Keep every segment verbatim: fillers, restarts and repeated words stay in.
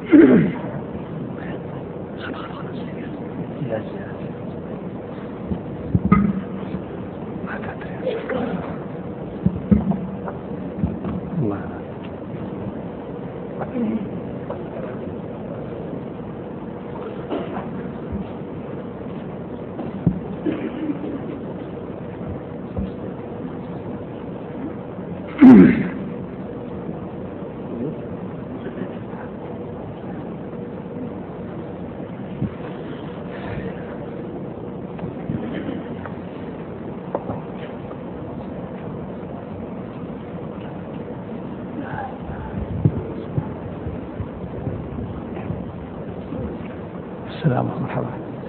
السلام مرحبا.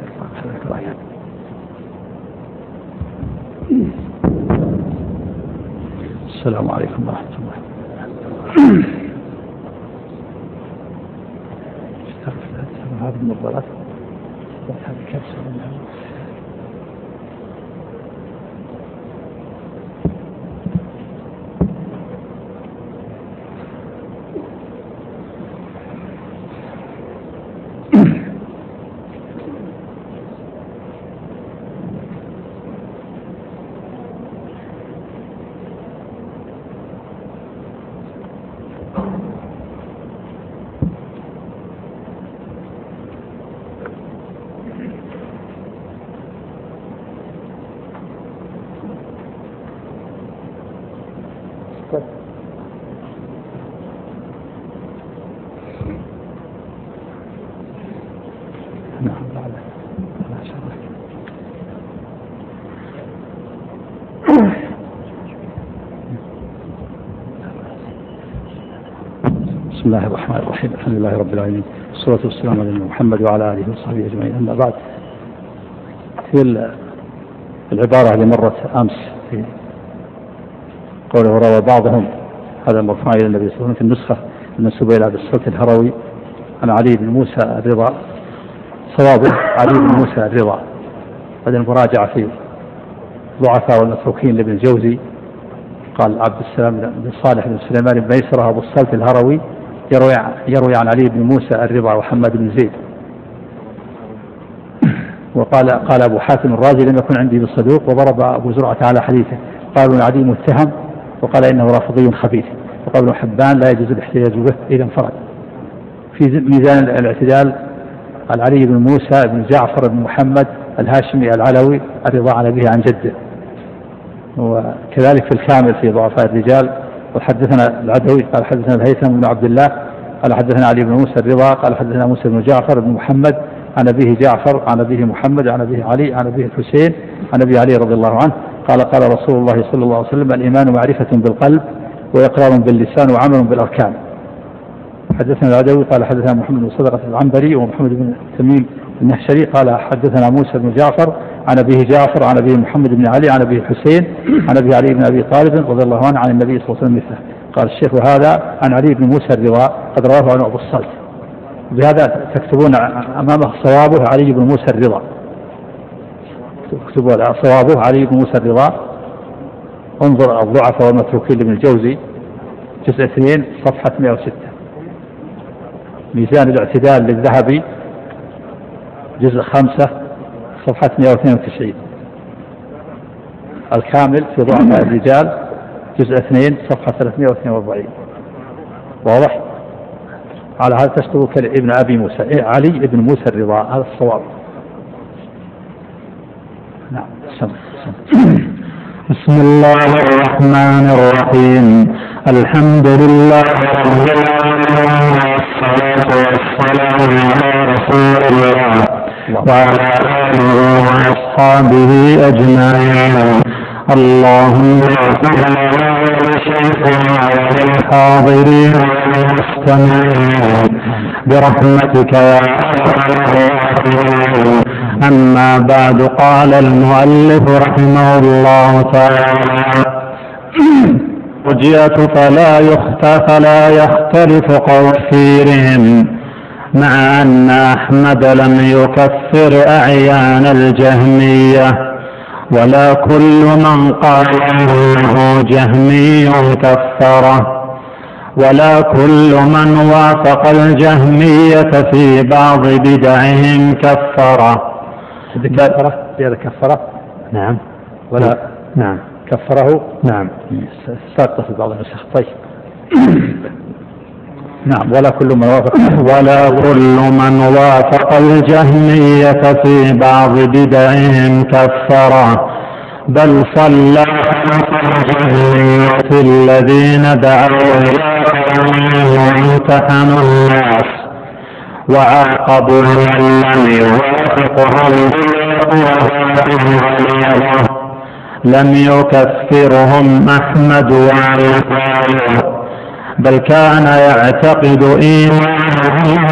السلام عليكم ورحمة الله. هذه النظارات هذه كبسة. بسم الله الرحمن الرحيم. الحمد لله رب العالمين، والصلاة والسلام على محمد وعلى آله وصحبه أجمعين. أما بعد، في العبارة اللي مرت أمس في قوله روى بعضهم، هذا مرفوع إلى النبي صلى الله عليه وسلم في النسخة المنسوبة إلى أبي الصلت الهروي عن علي بن موسى الرضا، صوابه علي بن موسى الرضا. هذا المراجعة في ضعفاء والمتروكين لابن الجوزي، قال عبد السلام بن صالح بن سليمان بن ميسرة أبو الصلت الهروي يروي, يروي عن علي بن موسى الرضا وحماد بن زيد. وقال قال أبو حاتم الرازي لم يكن عندي بالصدوق، وضرب أبو زرعة على حديثه، قالوا إن علي متهم، وقال إنه رافضي خبيث، وقال ابن حبان لا يجوز الاحتجاج به إذا انفرد. في ميزان الاعتدال قال علي بن موسى بن جعفر بن محمد الهاشمي العلوي الرضا عن أبيه عن جده. وكذلك في الكامل في ضعفاء الرجال، وحدثنا العدوي قال حدثنا الهيثم بن عبد الله قال حدثنا علي بن موسى الرضا قال حدثنا موسى بن جعفر بن محمد عن أبيه جعفر عن أبيه محمد عن أبيه علي عن أبيه الحسين عن أبي علي رضي الله عنه قال قال رسول الله صلى الله عليه وسلم: الإيمان معرفة بالقلب وإقرار باللسان وعمل بالأركان. حدثنا العدوي قال حدثنا محمد بن صدقة العنبري ومحمد بن تميم النهشري قال حدثنا موسى بن جعفر عن أبيه جعفر عن أبيه محمد بن علي عن أبيه الحسين عن أبيه علي بن أبي طالب رضي الله عنه عن النبي صلى الله عليه وسلم مثله. قال الشيخ: وهذا عن علي بن موسى الرضا قد رواه عن أبو الصلت. بهذا تكتبون أمامه صوابه علي بن موسى الرضا، تكتبون صوابه علي بن موسى الرضا. انظر الضعف والمتروكين لابن الجوزي جزء اثنين صفحة مئة وستة. ميزان الاعتدال للذهبي جزء خمسة صفحة مئة واثنين وتسعين. الكامل في ضعفاء الرجال جزء اثنين صفحة ثلاثمئة واثنين وأربعين. واضح؟ على هذا تشتغل ابن أبي موسى إيه علي ابن موسى الرضا، هذا الصواب. نعم. سمع. سمع. بسم الله الرحمن الرحيم. الحمد لله رب العالمين، والصلاة والسلام على رسول الله وعلى آله وأصحابه أجمعين. اللهم اغفر لنا ولشيخنا وللحاضرين والمستمعين برحمتك يا أرحم الراحمين. أما بعد، قال المؤلف رحمه الله تعالى: رجية فلا يختلف فلا يختلف قول كثيرهم، مع أن أحمد لم يكفر أعيان الجهمية، ولا كل من قال إنه جهمي كفره، ولا كل من وافق الجهمية في بعض بدعهم كفره. كفره زيادة كفره نعم ولا نعم كفره نعم ساقط في بعض النسخ. طيب نعم ولا كل من وافق ولا كل من وافق الجهمية في بعض بدعهم كفره، بل صلى الجهمية الذين دعوا وامتحنوا الناس وعاقبوا من لم يوافقهم لم يكفرهم أحمد وعلى، بل كان يعتقد إيمانهم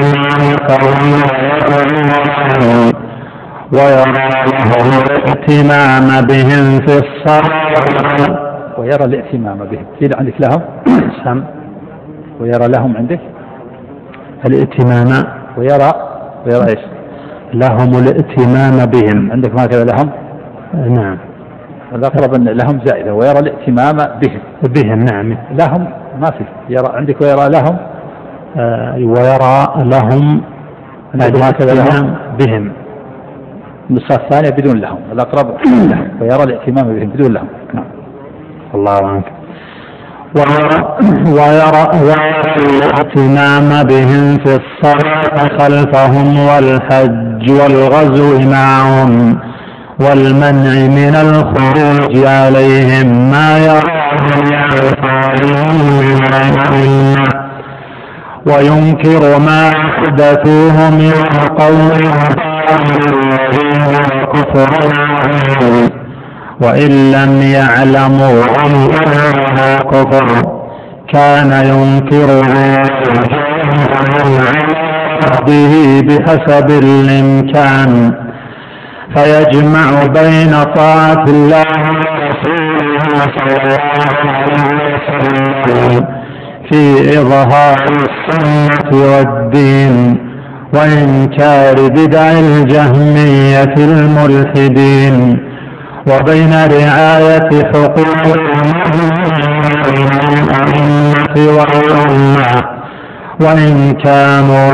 ويرى لهم الاهتمام بهم في الصلاة ويرى الاهتمام بهم. في عندك لهم سم ويرى لهم عندك الاهتمام ويرى ويرى ايش لهم الاهتمام بهم عندك ما كذا لهم. نعم الأقرب أن لهم زائدة ويرى الاهتمام بهم بهم. نعم لهم ما في يرى عندك ويرى لهم آه ويرى لهم الاهتمام بهم. النسخة الثانية بدون لهم، الأقرب لهم ويرى الاهتمام بهم بدون لهم. نعم الله عنك. ويرى, ويرى, ويرى الاهتمام بهم في الصلاة خلفهم والحج والغزو معهم والمنع من الخروج عليهم ما يراه وينكر ما أحدثوه من القول وإن لم يعلموا أنها كفر كان ينكرها به بحسب الإمكان، فيجمع بين طاعة الله ورسوله صلى الله عليه وسلم في إظهار السنة والدين وإنكار بدع الجهمية الملحدين، وبين رعاية حقوق الأئمة والأمة وإن كانوا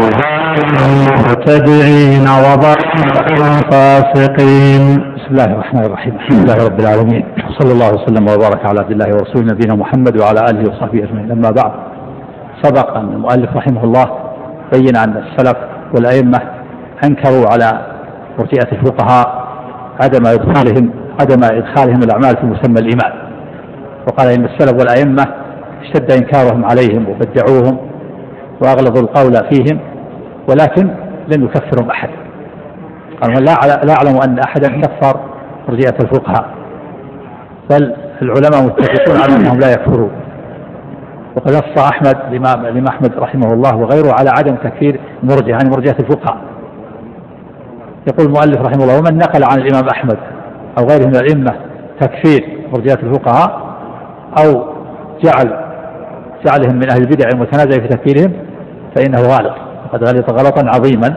مبتدعين وضلال فاسقين. بسم الله الرحمن الرحيم. الحمد لله رب العالمين، صلى الله وسلم وبارك على عبد الله ورسوله نبينا محمد وعلى آله وصحبه أجمعين. أما بعد، سبق أن المؤلف رحمه الله بين أن السلف والأئمة أنكروا على مرجئة الفقهاء عدم إدخالهم عدم إدخالهم الأعمال في مسمى الإيمان، وقال إن السلف والأئمة اشتد إنكارهم عليهم وبدعوهم وأغلظوا القول فيهم، ولكن لم يكفرهم أحد. قال لا أعلم أن أحدا كفر مرجئة الفقهاء، بل العلماء متفقون على أنهم لا يكفرون. وقد نص أحمد الإمام أحمد رحمه الله وغيره على عدم تكفير مرجئة يعني مرجئة الفقهاء. يقول المؤلف رحمه الله: ومن نقل عن الإمام أحمد أو غيره من الأئمة تكفير مرجئة الفقهاء أو جعل جعلهم من أهل البدع المتنازع في تكفيرهم فإنه غالط، وقد غلط غلطا عظيما.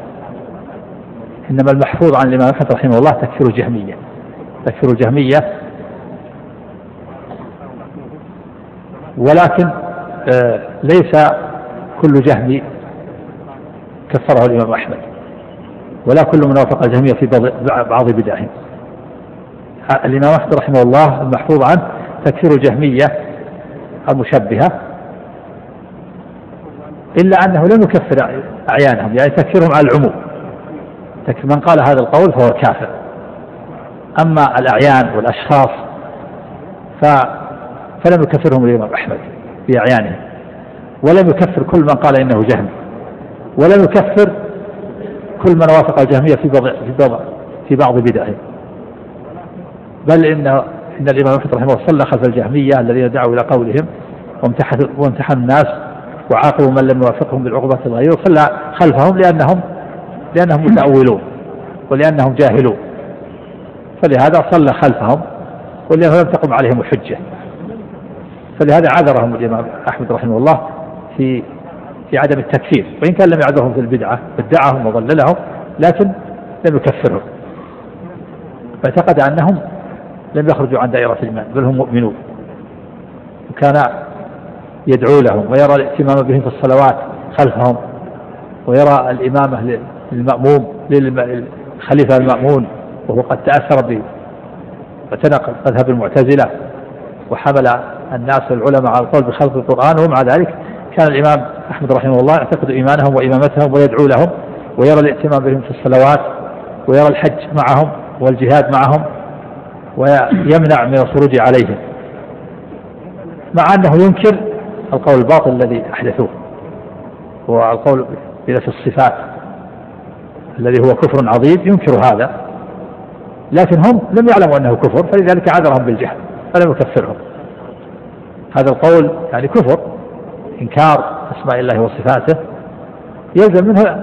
إنما المحفوظ عن الإمام أحمد رحمه الله تكفير الجهمية تكفير الجهمية ولكن آه ليس كل جهمي كفره الإمام أحمد، ولا كل من وافق الجهمية في بعض بدعهم. الإمام أحمد رحمه الله المحفوظ عنه تكفير الجهمية المشبهة، إلا أنه لم يكفر أعيانهم، يعني تكفيرهم على العموم. من قال هذا القول فهو كافر. أما الأعيان والأشخاص فلم يكفرهم الإمام أحمد بأعيانهم، ولم يكفر كل من قال إنه جهمي، ولم يكفر كل من وافق الجهمية في بعض في بعض بدعهم. بل إن إن الإمام أحمد رحمه الله صلى خلف الجهمية الذين دعوا إلى قولهم وامتحنوا الناس وعاقبوا من لم يوافقهم بالعقوبة الغير، صلى خلفهم لأنهم لأنهم متأولون ولأنهم جاهلون، فلهذا صلى خلفهم ولأنه لم تقم عليهم الحجة. فلهذا عذرهم الإمام أحمد رحمه الله في في عدم التكفير، وإن كان لم يعذرهم في البدعة، بدعهم وضللهم لكن لم يكفرهم، فاعتقد أنهم لم يخرجوا عن دائرة الإيمان بل هم مؤمنون. وكان يدعو لهم، ويرى الائتمام بهم في الصلوات خلفهم، ويرى الإمامة للمأموم للخليفة المأمون، وهو قد تأثر به وتنقل مذهب المعتزلة وحمل الناس العلماء على القول بخلق القرآن. ومع ذلك كان الإمام أحمد رحمه الله يعتقد إيمانهم وإمامتهم ويدعو لهم، ويرى الائتمام بهم في الصلوات، ويرى الحج معهم والجهاد معهم، ويمنع من الخروج عليهم، مع أنه ينكر القول الباطل الذي أحدثوه، هو القول بنفي الصفات الذي هو كفر عظيم، ينكر هذا، لكن هم لم يعلموا أنه كفر، فلذلك عذرهم بالجهل فلم يكفرهم. هذا القول يعني كفر، إنكار أسماء الله وصفاته، يلزم منه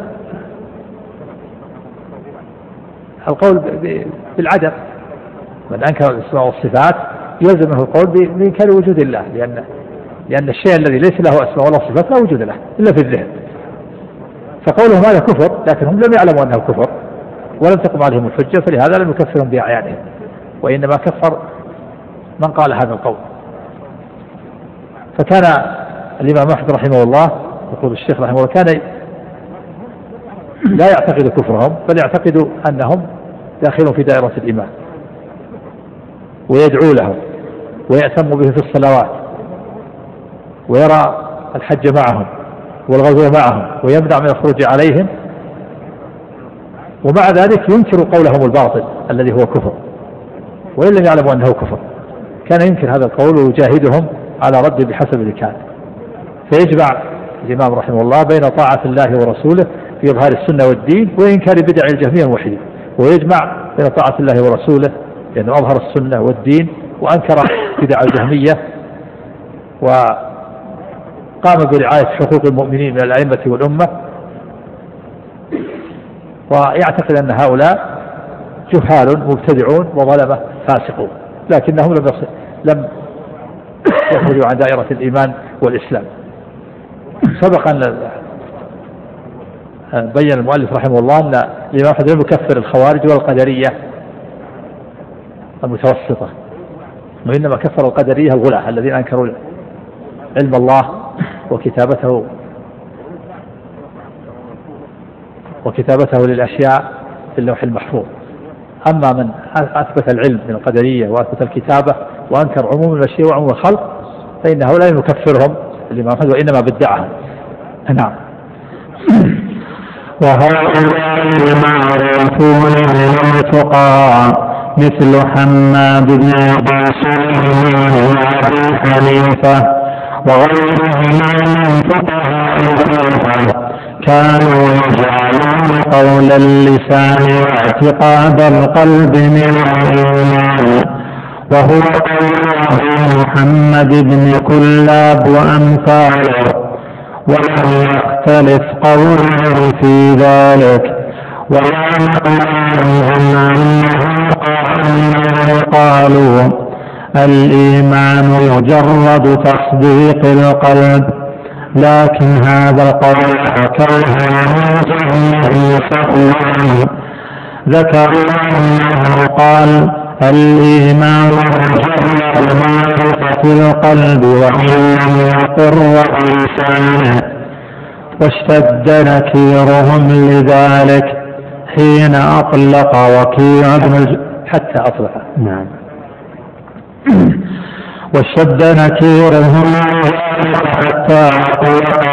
القول بالعدم. من أنكر الأسماء والصفات يلزم منه القول بإنكار وجود الله، لأن لأن الشيء الذي ليس له أسماء ولا صفات لا وجود له إلا في الذهن. فقولهم هذا كفر، لكن هم لم يعلموا أنه كفر ولم تقم عليهم الحجة، فلهذا لم يكفرهم بأعيانهم، وإنما كفر من قال هذا القول. فكان الإمام أحمد رحمه الله، يقول الشيخ رحمه الله، كان لا يعتقد كفرهم، بل يعتقد أنهم داخلون في دائرة الإيمان، ويدعو لهم ويأتم به في الصلوات، ويرى الحج معهم والغزو معهم، ويمنع من الخروج عليهم، ومع ذلك ينكر قولهم الباطل الذي هو كفر، وإن لم يعلموا أنه كفر. كان ينكر هذا القول ويجاهدهم على رد بحسب الإمكان. فيجمع الإمام رحمه الله بين طاعة الله ورسوله في إظهار السنة والدين وإنكار بدع الجهمية الموحدين، ويجمع بين طاعة الله ورسوله لأنه أظهر السنة والدين وأنكر بدع الجهمية، وقام برعاية حقوق المؤمنين من الأئمة والأمة، ويعتقد أن هؤلاء جهال مبتدعون وظلمة فاسقون، لكنهم لم لم يخرجوا عن دائرة الإيمان والإسلام. سبق أن بين المؤلف رحمه الله أن الإمام أحمد لم يكفر الخوارج والقدرية المتوسطة، وإنما كفر القدرية الغلاة الذين أنكروا علم الله وكتابته وكتابته للأشياء في اللوح المحفوظ. أما من أثبت العلم من القدرية وأثبت الكتابة وأنكر عموم الأشياء وعموم الخلق فإنه لا يكفرهم الإمام أحمد، وإنما بدعهم. نعم. وهؤلاء المعروفون من الفقهاء مثل حماد بن أبي سليمان وأبي حنيفة وغيرهما من فقهاء الكوفة كانوا يجعلون قول اللسان واعتقاد القلب من الإيمان، وهو قول محمد بن كلاب وأمثاله، ولم يختلف قولهم في ذلك، ولا نقل عنهم أنهم قالوا الإيمان مجرد تصديق القلب، لكن هذا القول حكوه عن جهمي صفوان، ذكروا أنه قال الإيمان مجرد معرفة القلب وإن لم يقر بلسانه، واشتد نكيرهم لذلك حين أطلق وكيع بن الج... حتى أطلق نعم واشتد نكيرهم حتى أطلق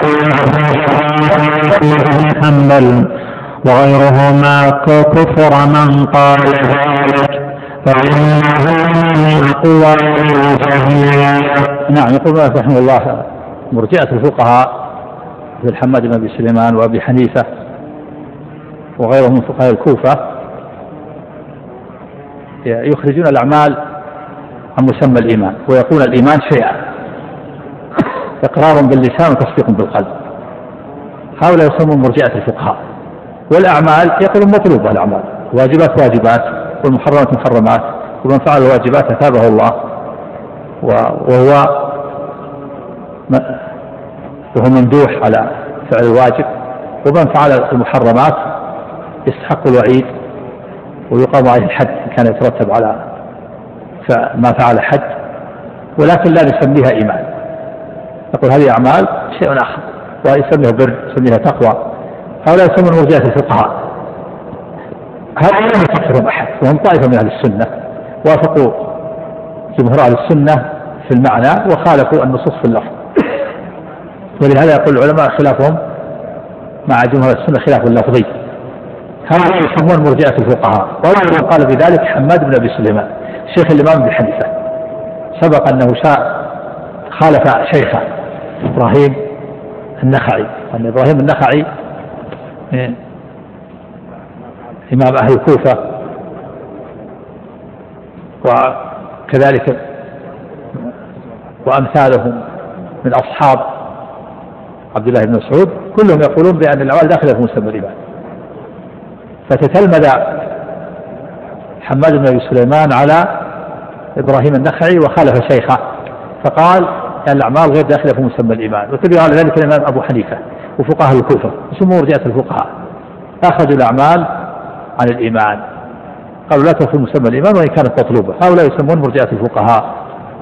بن حنبل وغيرهما كفر من قال ذلك، فإنه من أقوال الجهمية. نعم. يقول رحمه الله مرجئة الفقهاء مثل حماد بن أبي سليمان وأبي حنيفة وغيرهم من فقهاء الكوفة يخرجون الأعمال عن مسمى الإيمان، ويقول الإيمان شيئا إقرار باللسان وتصديق بالقلب. هؤلاء يسمون مرجئة الفقهاء. والأعمال يقولون مطلوبة، الأعمال واجبات واجبات والمحرمات محرمات، ومن فعل الواجبات أثابه الله، وهو وهو ممدوح على فعل الواجب، ومن فعل المحرمات يستحق الوعيد ويقام عليه الحد كان يترتب على ما فعل حد، ولكن لا نسميها إيمان. يقول هذه أعمال شيء آخر ويسميها بر يسميها تقوى. هؤلاء يسمون مرجئة الفقهاء. هؤلاء لم يكفرهم أحد وهم طائفة من أهل السنة وافقوا جمهور أهل السنة في المعنى وخالفوا النصوص في اللفظ. ولهذا يقول العلماء خلافهم مع جمهور السنة خلاف لفظي. هؤلاء يسمون مرجئة الفقهاء. وأول من قال بذلك حماد بن أبي سليمان شيخ الإمام ابن حنيفة. سبق أنه شاء خالف شيخه إبراهيم النخعي، أن إبراهيم النخعي إمام أهل الكوفة وكذلك وأمثالهم من أصحاب عبد الله بن مسعود كلهم يقولون بأن الأعمال داخلة في مسمى الإيمان. فتتلمذ حماد بن أبي سليمان على إبراهيم النخعي وخالف شيخه فقال أن الأعمال غير داخلة في مسمى الإيمان. وتبع على ذلك الإمام أبو حنيفة وفقهاء الكوفة يسمون مرجئة الفقهاء، أخرجوا الأعمال عن الإيمان، قالوا لا تدخل مسمى الإيمان وإن كانت مطلوبة. هؤلاء يسمون مرجئة الفقهاء،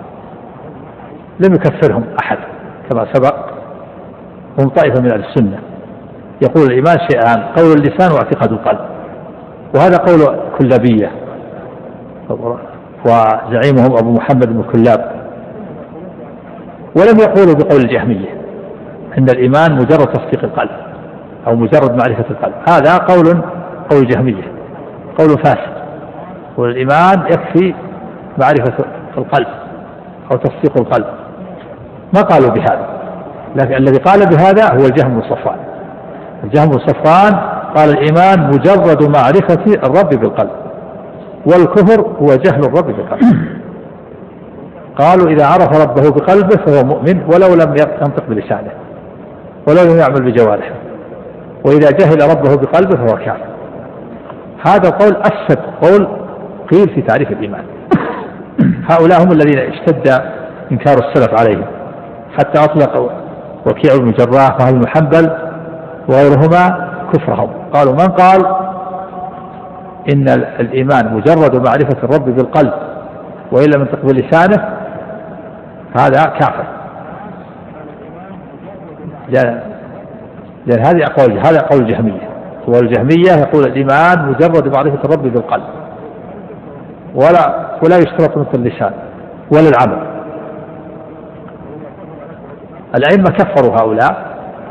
لم يكفرهم أحد كما سبق، هم طائفة من أهل السنة. يقول الإيمان شيئان، قول اللسان واعتقاد القلب، وهذا قول كلابية وزعيمهم أبو محمد بن كلاب. ولم يقولوا بقول الجهمية أن الإيمان مجرد تصديق القلب أو مجرد معرفة القلب، هذا قول قول الجهمية، قول فاسد. والإيمان يكفي معرفة القلب أو تصديق القلب، ما قالوا بهذا. لكن الذي قال بهذا هو الجهم بن صفوان. الجهم بن صفوان قال الإيمان مجرد معرفة الرب بالقلب، والكفر هو جهل الرب بالقلب. قالوا إذا عرف ربه بقلبه فهو مؤمن ولو لم ينطق بلسانه ولو لم يعمل بجوارحه، وإذا جهل ربه بقلبه فهو كافر. هذا قول أفسد قول قيل في تعريف الإيمان. هؤلاء هم الذين اشتد إنكار السلف عليهم، حتى أطلق وكيع بن جراح وابن حنبل وغيرهما كفرهم. قالوا من قال إن الإيمان مجرد معرفة الرب بالقلب وإن لم ينطق بلسانه هذا كافر، لأن هذه أقوال هذا قول الجهمية. والجهمية يقول الإيمان مجرد معرفة الرب بالقلب ولا ولا يشترط مثل اللسان ولا العمل. الأئمة كفروا هؤلاء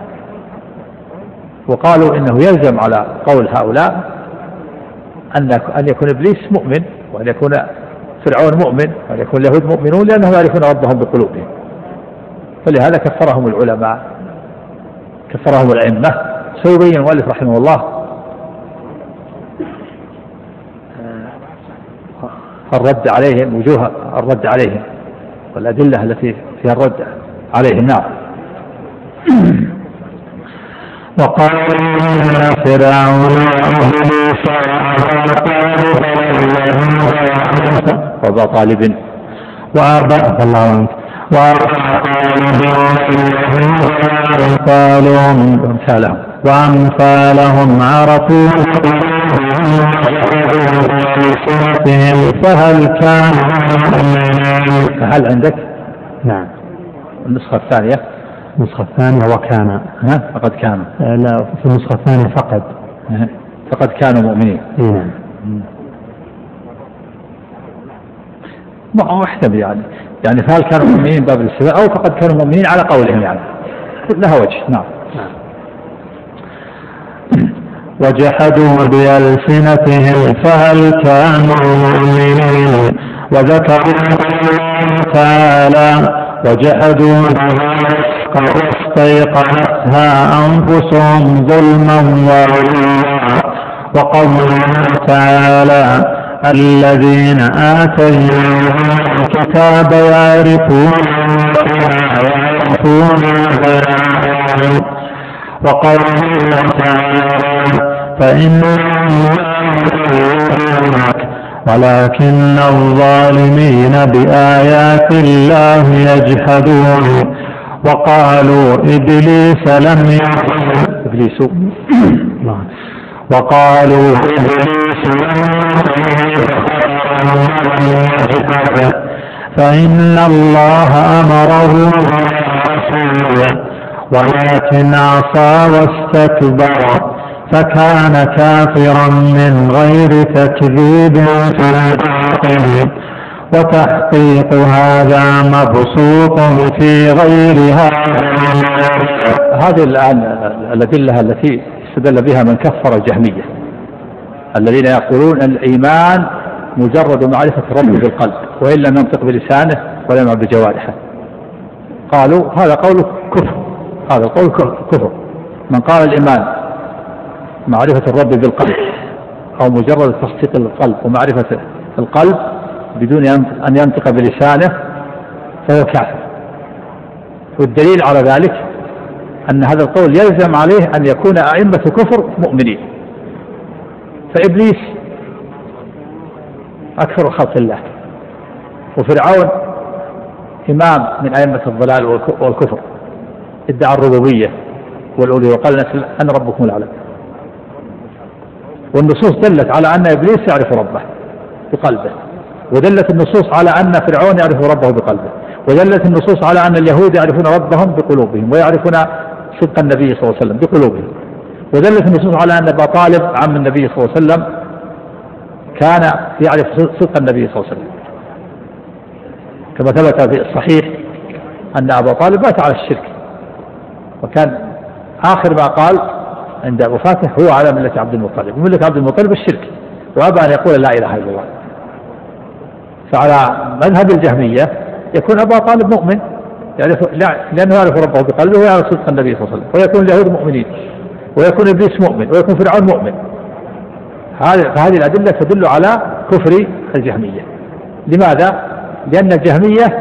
وقالوا إنه يلزم على قول هؤلاء أن أن يكون إبليس مؤمن، وأن يكون فرعون مؤمن، وأن يكون اليهود مؤمنون، لأنهم يعرفون ربهم بقلوبهم. فلهذا كفرهم العلماء، كفرهم الأئمة. سيبين المؤلف رحمه الله الرد عليهم، وجوه الرد عليهم والأدلة التي فيها الرد عليهم. نعم. وقال فرعون وأبا طالب وأبا الله وأمثالهم وأمثالهم وأمثالهم عرفوا فهل كان فهل عندك؟ نعم. النسخة الثانية النسخة الثانية وكان ها فقد كانوا لا في النسخة الثانية فقد فقد كانوا مؤمنين. نعم. ما هو محتمل يعني يعني فهل كانوا مؤمنين باب الاستثناء أو فقد كانوا مؤمنين على قولهم، يعني لها وجه. نعم. وجحدوا بألسنتهم فهل كانوا مؤمنين. وذكروا تعالى وجحدوا واستيقنتها أنفسهم ظلما وعلوا. وقوله تعالى الذين آتيناهم الكتاب يعرفونه ويعرفون أبناءهم. وقوله تعالى فإنهم ولكن الظالمين بآيات الله يجحدون. وقالوا إبليس لم يكن إبليس وقالوا إبليس فإن الله أمره رسوله ولكن عصى واستكبر فكان كافرا من غير تكذيب في الباطل. وتحقيق هذا مبسوط في غير هذا. هذه الآن الأدلة التي استدل بها من كفر الجهمية الذين يقولون الإيمان مجرد معرفة الرب بالقلب وإن لم ينطق بلسانه ولا يعمل بجوارحه. قالوا هذا قول كفر، هذا قول كفر. من قال الإيمان معرفة الرب بالقلب أو مجرد تصديق القلب ومعرفة القلب بدون أن ينطق بلسانه فهو كافر. والدليل على ذلك أن هذا القول يلزم عليه أن يكون أئمة كفر مؤمنين. فإبليس أكثر خلق الله، وفرعون إمام من أئمة الضلال والكفر، ادعى الربوبية والألوهية وقال أنا ربكم الأعلى. والنصوص دلت على أن إبليس يعرف ربه بقلبه، ودلت النصوص على أن فرعون يعرف ربه بقلبه، ودلت النصوص على أن اليهود يعرفون ربهم بقلوبهم ويعرفون صدق النبي صلى الله عليه وسلم بقلوبهم، ودلت النصوص على أن أبا طالب عم النبي صلى الله عليه وسلم كان يعرف صدق النبي صلى الله عليه وسلم، كما ثبت في الصحيح أن أبا طالب مات على الشرك، وكان آخر ما قال عند وفاته هو على ملة عبد المطلب، وملة عبد المطلب الشرك، وأبى أن يقول لا إله إلا الله. فعلى مذهب الجهمية يكون أبا طالب مؤمن يعرف لأنه يعرف ربه بقلبه ويعرف صدق النبي صلى الله عليه وسلم، ويكون اليهود مؤمنين، ويكون إبليس مؤمن، ويكون فرعون مؤمن. فهذه الأدلة تدل على كفر الجهمية. لماذا؟ لأن الجهمية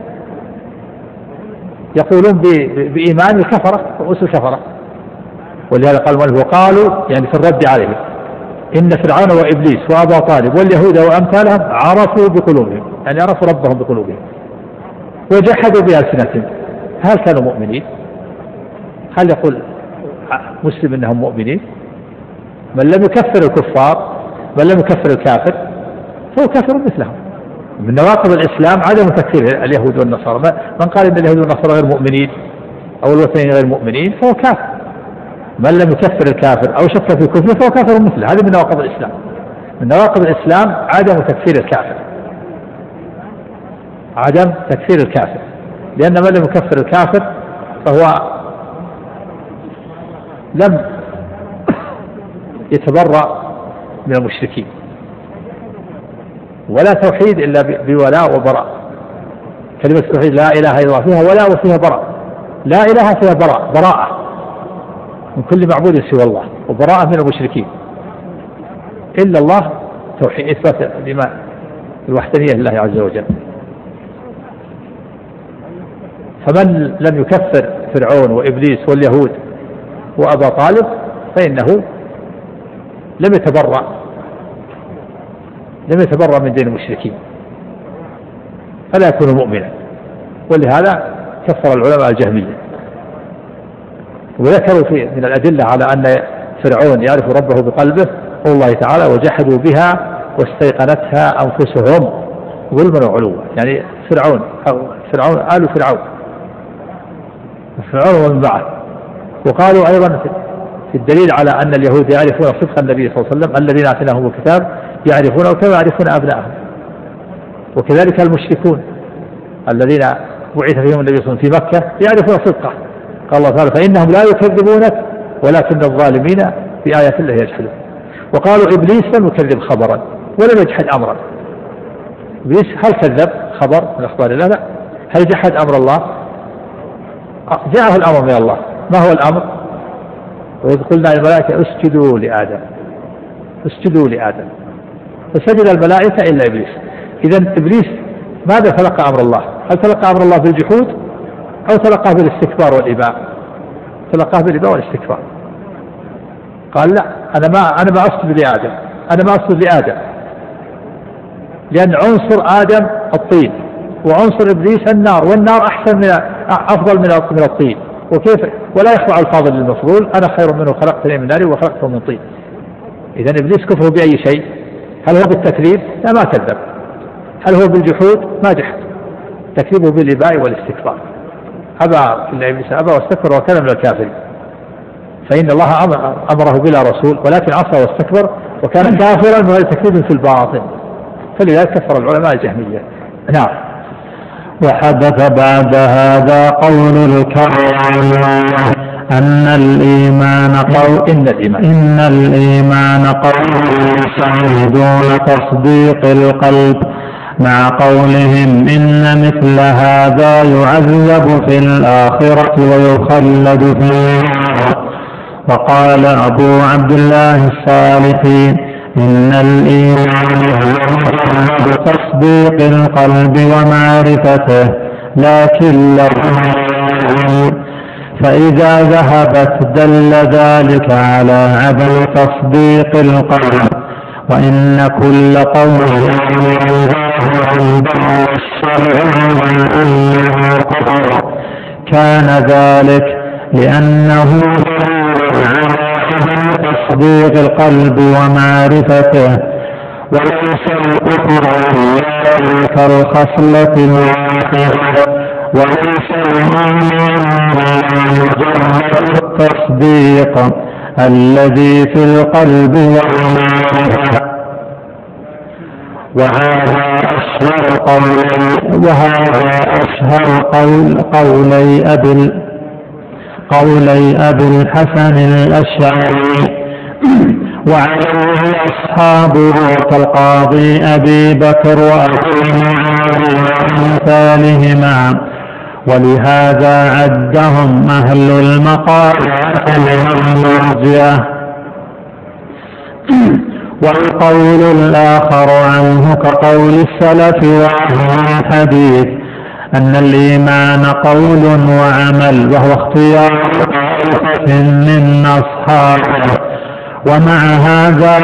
يقولون بإيمان الكفرة رؤوس الكفرة، ولهذا قال المؤلف وقالوا يعني في الرد عليه إن فرعون وإبليس وأبا طالب واليهود وأمثالهم عرفوا بقلوبهم، يعني عرفوا ربهم بقلوبهم وجحدوا بألسنتهم. هل كانوا مؤمنين؟ هل يقول مسلم إنهم مؤمنين؟ من لم يكفر الكفار، من لم يكفر الكافر فهو كافر مثلهم. من نواقض الإسلام عدم تكفير اليهود والنصارى. من قال إن اليهود والنصارى غير مؤمنين أو الوثنيين غير مؤمنين فهو كافر. من لم يكفر الكافر أو شك في كفره فهو كافر مثله. هذه من نواقض الإسلام. من نواقض الإسلام عدم تكفير الكافر، عدم تكفير الكافر، لأن من لم يكفر الكافر فهو لم يتبرأ من المشركين. ولا توحيد إلا بولاء وبراء. كلمة التوحيد لا إله إلا الله فيها ولاء وفيها براء. لا إله فيها براء، براءة من كل معبود سوى الله، وبراءة من المشركين. إلا الله توحيد، إثبات لما الوحدانية لله عز وجل. فمن لم يكفر فرعون وإبليس واليهود وأبا طالب فإنه لم يتبرأ لم يتبرأ من دين المشركين، فلا يكون مؤمنا. ولهذا كفر العلماء الجهمية، وذكروا في من الأدلة على أن فرعون يعرف ربه بقلبه قول الله تعالى وجحدوا بها واستيقنتها أنفسهم ظلما وعلوا. يعني فرعون أو فرعون آل فرعون فرعون ومن بعد. وقالوا أيضا في الدليل على أن اليهود يعرفون صدق النبي صلى الله عليه وسلم الذين آتيناهم الكتاب يعرفونه كما يعرفون أبنائهم. وكذلك المشركون الذين بعث فيهم النبي صلى الله عليه وسلم في مكة يعرفون صدقه. قال الله تعالى فإنهم لا يكذبونك ولكن الظالمين بآيات الله يجحدون. وقالوا إبليس لم يكذب خبرا ولم يجحد أمرا. إبليس هل كذب خبر من أخبار الله؟ لا. هل جحد أمر الله؟ جاءه الأمر من الله. ما هو الأمر؟ وإذ قلنا للملائكة اسجدوا لآدم اسجدوا لآدم فسجد الملائكة إلا إبليس. إذن إبليس ماذا تلقى أمر الله؟ هل تلقى أمر الله بالجحود أو تلقاه بالاستكبار والإباء؟ تلقاه بالإباء والاستكبار. قال لا، أنا ما أنا ما أسجد لآدم، أنا ما أسجد لآدم، لأن عنصر آدم الطين وعنصر إبليس النار، والنار أحسن من أفضل من الطين. وكيف ولا يخضع الفاضل للمفضول، أنا خير منه خلقتني من نار وخلقته من طين. إذن إبليس كفره بأي شيء؟ هل هو بالتكذيب؟ لا، ما كذب. هل هو بالجحود؟ ما جحد. تكذيبه بالإباء والاستكبار. أبى إلا إبليس أبى واستكبر وكان من الكافرين، فإن الله أمره بلا رسول ولكن عصى واستكبر وكان كافرا من غير تكذيب في الباطن، فلذلك كفر العلماء الجهمية. نعم. وحدث بعد هذا قول الكرام أن الإيمان قول إن الإيمان إن الإيمان قول اللسان دون تصديق القلب، مع قولهم إن مثل هذا يعذب في الآخرة ويخلد في النار. وقال أبو عبد الله الصالحي إن الإيمان هو تصديق القلب ومعرفته، لكن له فإذا ذهبت دل ذلك على عدم تصديق القلب، وإن كل قول كان ذلك لأنه تصديق القلب ومعرفته، وليس الكفر كالخصلة الواحدة، وليس مجرد التصديق الذي في القلب والمعرفة. وهذا أشهر قولي وهذا أشهر قول قولي أبي قولي أبي الحسن الأشعري، وعليه أصحابه كالقاضي أبي بكر وأبي معاوية وأمثالهما، ولهذا عدهم أهل المقالات من المرجئة. والقول الآخر عنه كقول السلف وأهل الحديث أن الإيمان قول وعمل، وهو اختيار طائفة من أصحابه، ومع هذا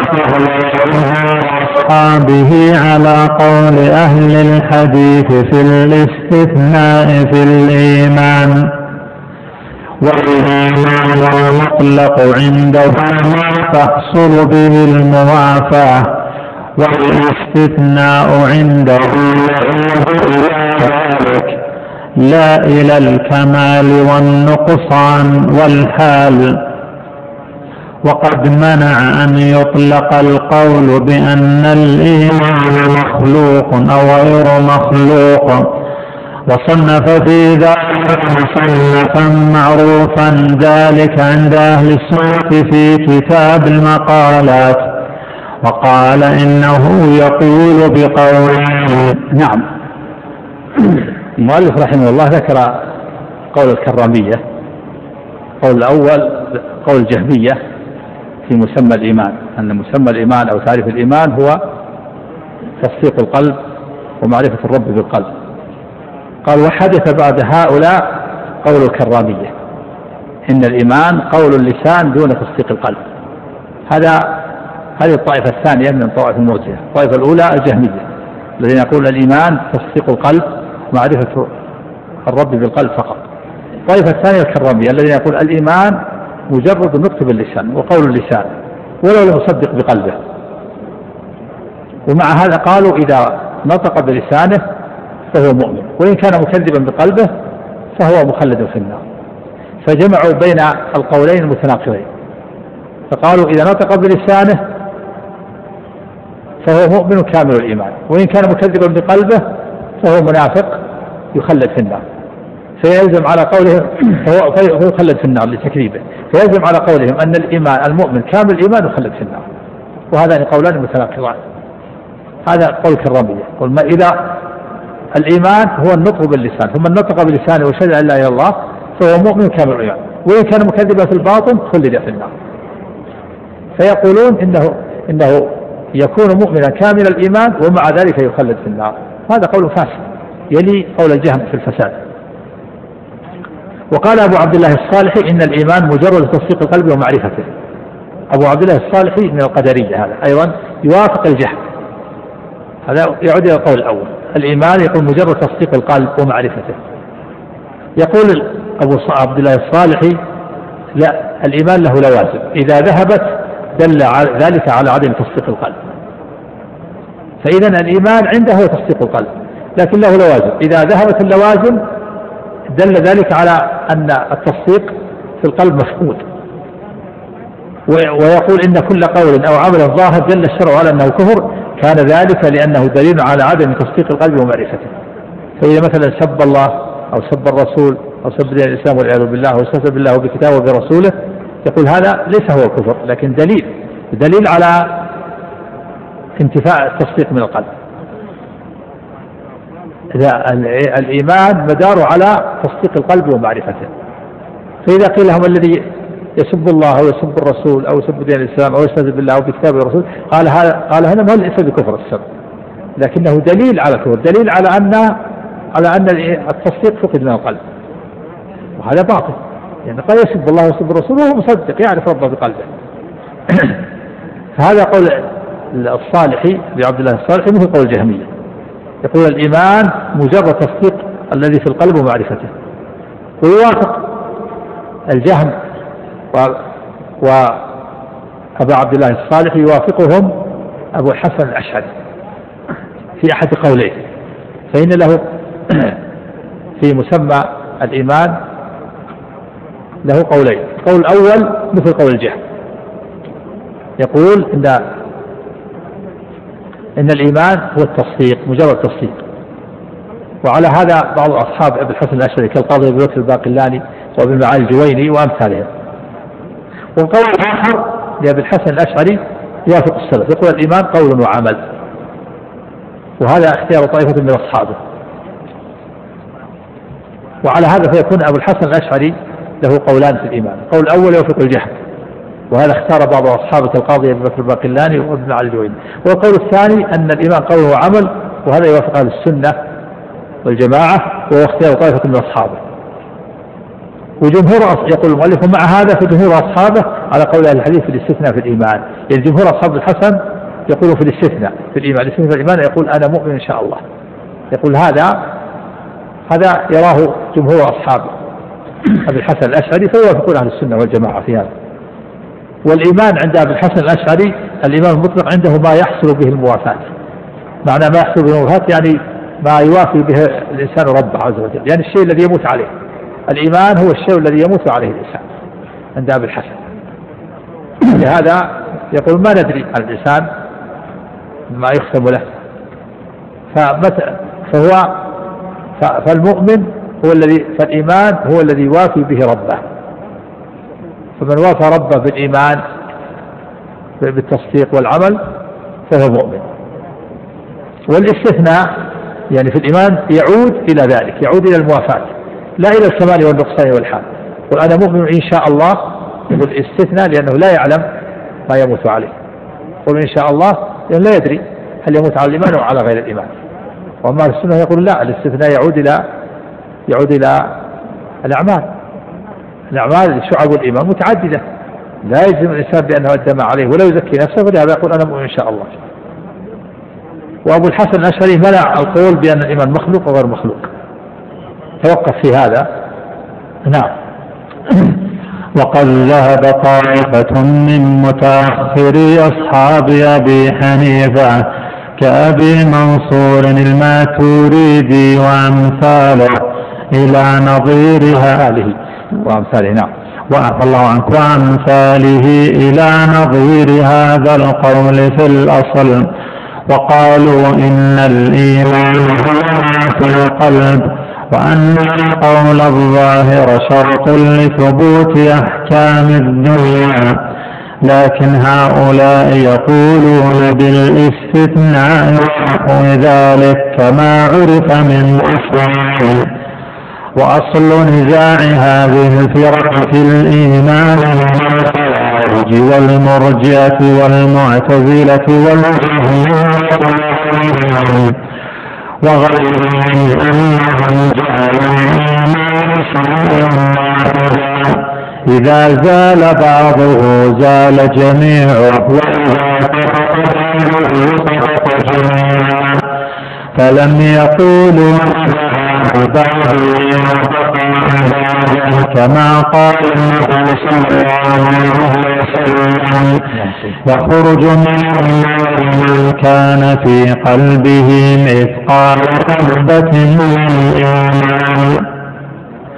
أصحابه على قول أهل الحديث في الاستثناء في الإيمان. والإيمان المطلق عنده ما تحصل به الموافاة، والاستثناء عنده يعود إلى ذلك لا إلى الكمال والنقصان والحال. وقد منع أن يطلق القول بأن الإيمان مخلوق أو غير مخلوق، وصنف في ذلك مصنفا معروفا ذلك عند أهل السنة في كتاب المقالات، وقال إنه يقول بقوله. نعم. المؤلف رحمه الله ذكر قول الكرامية. قول الأول قول الجهمية في مسمى الإيمان، أن مسمى الإيمان أو تعريف الإيمان هو تصديق القلب ومعرفة الرب بالقلب. قال وحدث بعد هؤلاء قول الكرامية إن الإيمان قول اللسان دون تصديق القلب. هذا هذه الطائفة الثانية من طوائف المرجئة. الطائفة الأولى الجهمية الذين يقولون الإيمان تصديق القلب ومعرفة الرب بالقلب فقط. الطائفة الثانية الكرامية الذين يقول الإيمان مجرد النطق باللسان وقول اللسان ولو لم يصدق بقلبه. ومع هذا قالوا إذا نطق بلسانه فهو مؤمن، وإن كان مكذبا بقلبه فهو مخلد في النار. فجمعوا بين القولين المتناقضين، فقالوا إذا نطق بلسانه فهو مؤمن كامل الإيمان، وإن كان مكذبا بقلبه فهو منافق يخلد في النار. فيلزم على قولهم فهو يخلد في النار لتكذيبه، فيلزم على قولهم أن الإيمان المؤمن كامل الإيمان يخلد في النار. وهذان قولان متناقضان. هذا قول الكرامية، قل ما إذا الإيمان هو النطق باللسان، ثم النطق بلسانه وشهد أن لا إله إلا الله فهو مؤمن كامل الإيمان، وإن كان مكذبا في الباطن خلد في النار. فيقولون إنه إنه يكون مؤمنا كامل الإيمان ومع ذلك يخلد في النار. هذا قول فاسد يلي قول الجهم في الفساد. وقال أبو عبد الله الصالحي إن الإيمان مجرد تصديق القلب ومعرفته. أبو عبد الله الصالحي من القدرية، هذا أيضا يوافق الجهم. هذا يعود إلى القول الأول، الإيمان يقول مجرد تصديق القلب ومعرفته. يقول أبو عبد الله الصالحي لا، الإيمان له لوازم إذا ذهبت دل ذلك على عدم تصديق القلب. فإذا الإيمان عنده هو تصديق القلب، لكن له لوازم إذا ذهبت اللوازم دل ذلك على أن التصديق في القلب مفقود، ويقول إن كل قول أو عمل ظاهر دل الشرع على أنه كفر، كان ذلك لأنه دليل على عدم تصديق القلب ومعرفته. فإذا مثلا سب الله أو سب الرسول أو سب دين الإسلام والعياذ بالله أو استهزأ بالله وبكتابه وبرسوله، يقول هذا ليس هو الكفر، لكن دليل دليل على انتفاء التصديق من القلب. إذا الإيمان مداره على تصديق القلب ومعرفته. فإذا قيل لهم الذي يسب الله أو يسب الرسول أو يسب دين الإسلام أو يستهزئ بالله أو بكتابه الرسول، قال هذا قال هذا ما ليس بكفر السب، لكنه دليل على الكفر، دليل على أن على أن التصديق فقد من القلب، وهذا باطل. يعني قال يسب الله ويسب الرسول وهو مصدق يعرف ربه بقلبه. فهذا قول الصالحي لعبد الله الصالحي مثل قول الجهمية، يقول الإيمان مجرد تصديق الذي في القلب ومعرفته. ويوافق الجهم وأبا عبد الله الصالحي يوافقهم أبو الحسن الأشعري في أحد قوليه، فإن له في مسمى الإيمان له قولين. القول الأول مثل قول الجهم، يقول إن إن الإيمان هو التصديق مجرد تصديق، وعلى هذا بعض أصحاب أبي الحسن الأشعري كالقاضي أبي بكر الباقلاني وابن معالي الجويني وأمثالهم. والقول الآخر لأبي الحسن الأشعري يوافق السلف، يقول الإيمان قول وعمل، وهذا اختيار طائفة من أصحابه. وعلى هذا فيكون أبو الحسن الأشعري له قولان في الإيمان، القول الأول يوافق الجهم، وهذا اختار بعض أصحابه القاضي أبي بكر الباقلاني وابن معالي الجويني. والقول الثاني أن الإيمان قول وعمل، وهذا يوافق أهل السنة والجماعة، وهو اختيار طائفة من أصحابه. وجمهور يقول المؤلف مع هذا فجمهور أصحابه على قول أهل الحديث في الاستثناء في الإيمان، يعني جمهور أصحاب الحسن يقولون في الاستثناء في الإيمان، الاستثناء في الإيمان يقول أنا مؤمن إن شاء الله، يقول هذا هذا يراه جمهور أصحاب أبي الحسن الأشعري، فيوافقون أهل السنة والجماعة في هذا. والإيمان عند أبي الحسن الأشعري الإيمان المطلق عنده ما يحصل به الموافاة، معنى ما يحصل به الموافاة يعني ما يوافي به الإنسان ربه عز وجل، يعني الشيء الذي يموت عليه. الإيمان هو الشيء الذي يموت عليه الإنسان عند أبي الحسن. لهذا يقول ما ندري عن الإنسان ما يختم له، فمتى فهو فالمؤمن هو الذي فالإيمان هو الذي يوافي به ربه، فمن وافى ربه بالإيمان بالتصديق والعمل فهو مؤمن. والاستثناء يعني في الإيمان يعود إلى ذلك، يعود إلى الموافاة لا إلى الكمال والنقصان والحال. قل أنا مؤمن إن شاء الله، يقول الاستثناء لأنه لا يعلم ما يموت عليه. قل إن شاء الله لأنه لا يدري هل يموت على الإيمان أو على غير الإيمان. وأما السنة يقول لا، الاستثناء يعود إلى يعود إلى الأعمال. الأعمال شعب الإيمان متعددة، لا يجزم الإنسان بأنه أدى ما عليه ولا يزكي نفسه، فلهذا يقول أنا مؤمن إن شاء الله. وأبو الحسن الأشعري منع القول بأن الإيمان مخلوق وغير مخلوق، توقف في هذا. نعم. وقد ذهب طائفة من متأخري أصحاب أبي حنيفة كأبي منصور الماتريدي وأمثاله إلى نظيرها وأمثاله نعم وعفى الله عنك وأمثاله إلى نظير هذا القول في الأصل، وقالوا إن الإيمان في القلب، وأن القول الظاهر شرط لثبوت أحكام الدنيا، لكن هؤلاء يقولون بالاستثناء وذلك كما عرف من أصل. وأصل نزاع هذه الفرق في الإيمان من الخوارج والمرجئة والمعتزلة والجهمية وغيرهم أنهم جعلوا الإيمان شيئا واحدا، إذا زال بعضه زال جميعه، وإذا سقط جميعا، فلم يقولوا كما قال النبي صلى الله عليه وسلم يخرج من النار من كان في قلبه مثقال حبة من الإيمان.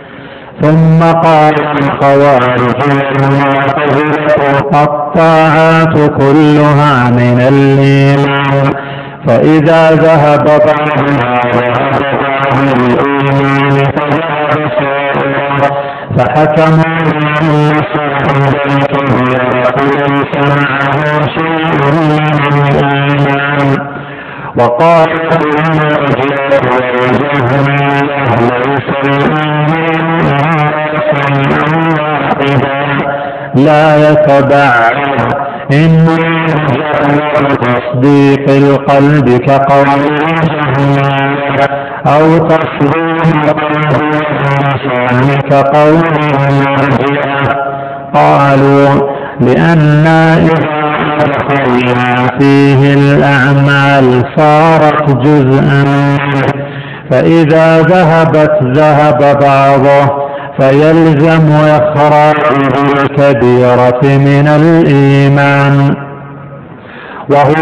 ثم قال الخوارج والمعتزلة الطاعات كلها من الإيمان، فإذا ذهب بعضها ذهب بعض الإيمان فذهب سائره، فحكموا بأن صاحب الكبيرة ليس معه شيء من الإيمان، وقالوا إن الرجال والجهمية ليس الإيمان لا يتبعد، إنما جعل تصديق القلب كقول الجهمية، أو تصديق القلب واللسان كقول المرجئة. قالوا لأننا إذا أدخلنا فيه الأعمال صارت جزءا منه، فإذا ذهبت ذهب بعضه، فيلزم إخراج الكبيرة من الإيمان، وهو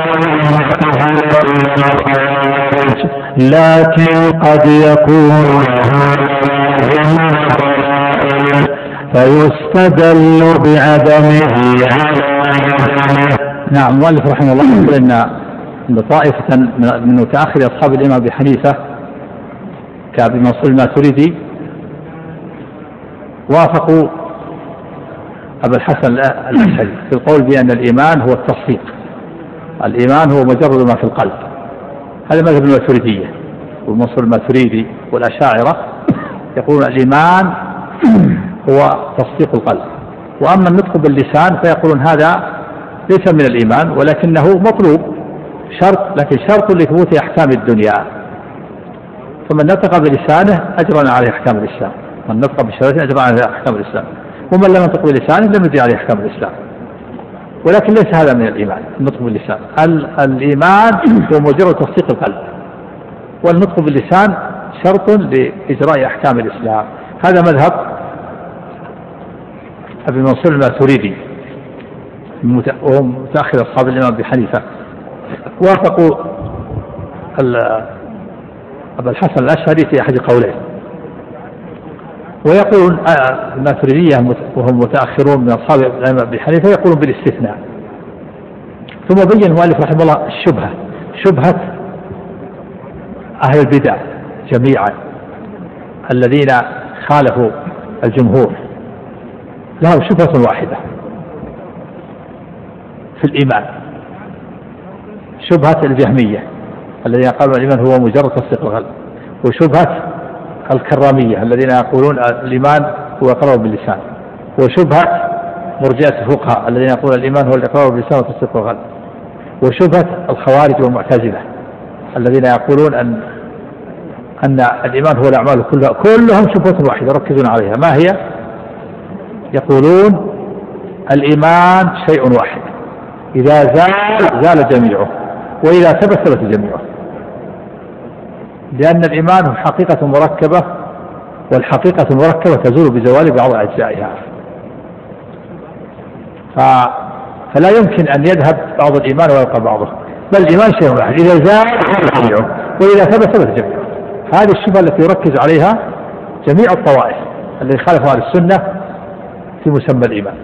لكن قد يكون فيستدل بعدمه على عدمه. نعم. المؤلف رحمه الله يقول إن أن طائفة من متأخر أصحاب الإمام أبي حنيفة كأبي منصور الماتريدي وافقوا أبا الحسن الأشعري في القول بأن الإيمان هو التصديق، الإيمان هو مجرد ما في القلب. هذا مذهب الماتريدية والمنصور الماتريدي والأشاعرة، يقولون الإيمان هو تصديق القلب، وأما النطق باللسان فيقولون هذا ليس من الإيمان ولكنه مطلوب شرط، لكن شرط لثبوت أحكام الدنيا، فمن نطق بلسانه أجرنا عليه أحكام الإسلام، من نطق بشهادته أجرنا عليه أحكام الإسلام، ومن لم ينطق بلسانه لم يجري عليه أحكام الإسلام. ولكن ليس هذا من الإيمان النطق باللسان، الإيمان هو مجرد تصديق القلب، والنطق باللسان شرط لإجراء أحكام الإسلام. هذا مذهب أبي منصور الماتريدي وهو متأخر أصحاب الإمام أبي حنيفة. وافقوا أبا الحسن الأشعري في أحد قولين، ويقولون الماتريدية وهم متأخرون من أصحاب الإمام أبي حنيفة يقولون بالاستثناء. ثم بين المؤلف رحمه الله الشبهة، شبهة أهل البدع جميعا الذين خالفوا الجمهور، لهم شبهة واحدة في الإيمان، شبهة الجهمية الذين قالوا الإيمان هو مجرد تصديق القلب، وشبهة الكرامية الذين يقولون الإيمان هو إقرار باللسان، وشبهة مرجئة الفقهاء الذين يقولون الإيمان هو الإقرار باللسان وتصديق القلب، وشبهة الخوارج والمعتزلة الذين يقولون أن أن الإيمان هو الأعمال كلها، كلهم شبهة واحدة ركزون عليها. ما هي؟ يقولون الإيمان شيء واحد، إذا زال زال جميعه، وإذا ثبت ثبت جميعه، لأن الإيمان هو حقيقة مركبة، والحقيقة المركبة تزول بزوال بعض أجزائها، فلا يمكن أن يذهب بعض الإيمان ويبقى بعضه، بل الإيمان شيء واحد، إذا زال زال جميعه، وإذا ثبت ثبت جميعه. هذه الشبهة التي يركز عليها جميع الطوائف التي خالفوا أهل السنة في مسمى الإيمان.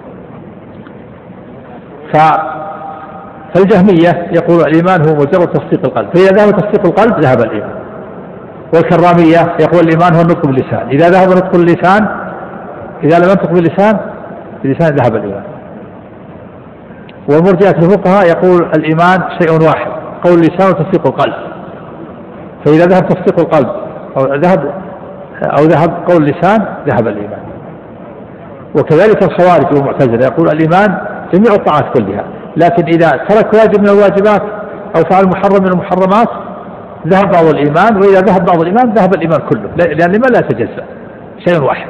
فالجهمية يقول الإيمان هو مجرد تصديق القلب، فإذا ذهب تصديق القلب ذهب الإيمان. والكرامية يقول الإيمان هو النطق باللسان، إذا ذهب نطق اللسان، إذا لم ينطق باللسان باللسان ذهب الإيمان. والمرجئة الفقهاء يقول الإيمان شيء واحد، قول اللسان وتصديق القلب، فإذا ذهب تصديق القلب أو ذهب أو ذهب قول اللسان ذهب الإيمان. وكذلك الخوارج والمعتزلة يقول الإيمان جميع الطاعات كلها، لكن إذا ترك واجب من الواجبات أو فعل محرم من المحرمات ذهب بعض الإيمان، وإذا ذهب بعض الإيمان ذهب الإيمان كله، لأن الإيمان لا يتجزأ، شيء واحد.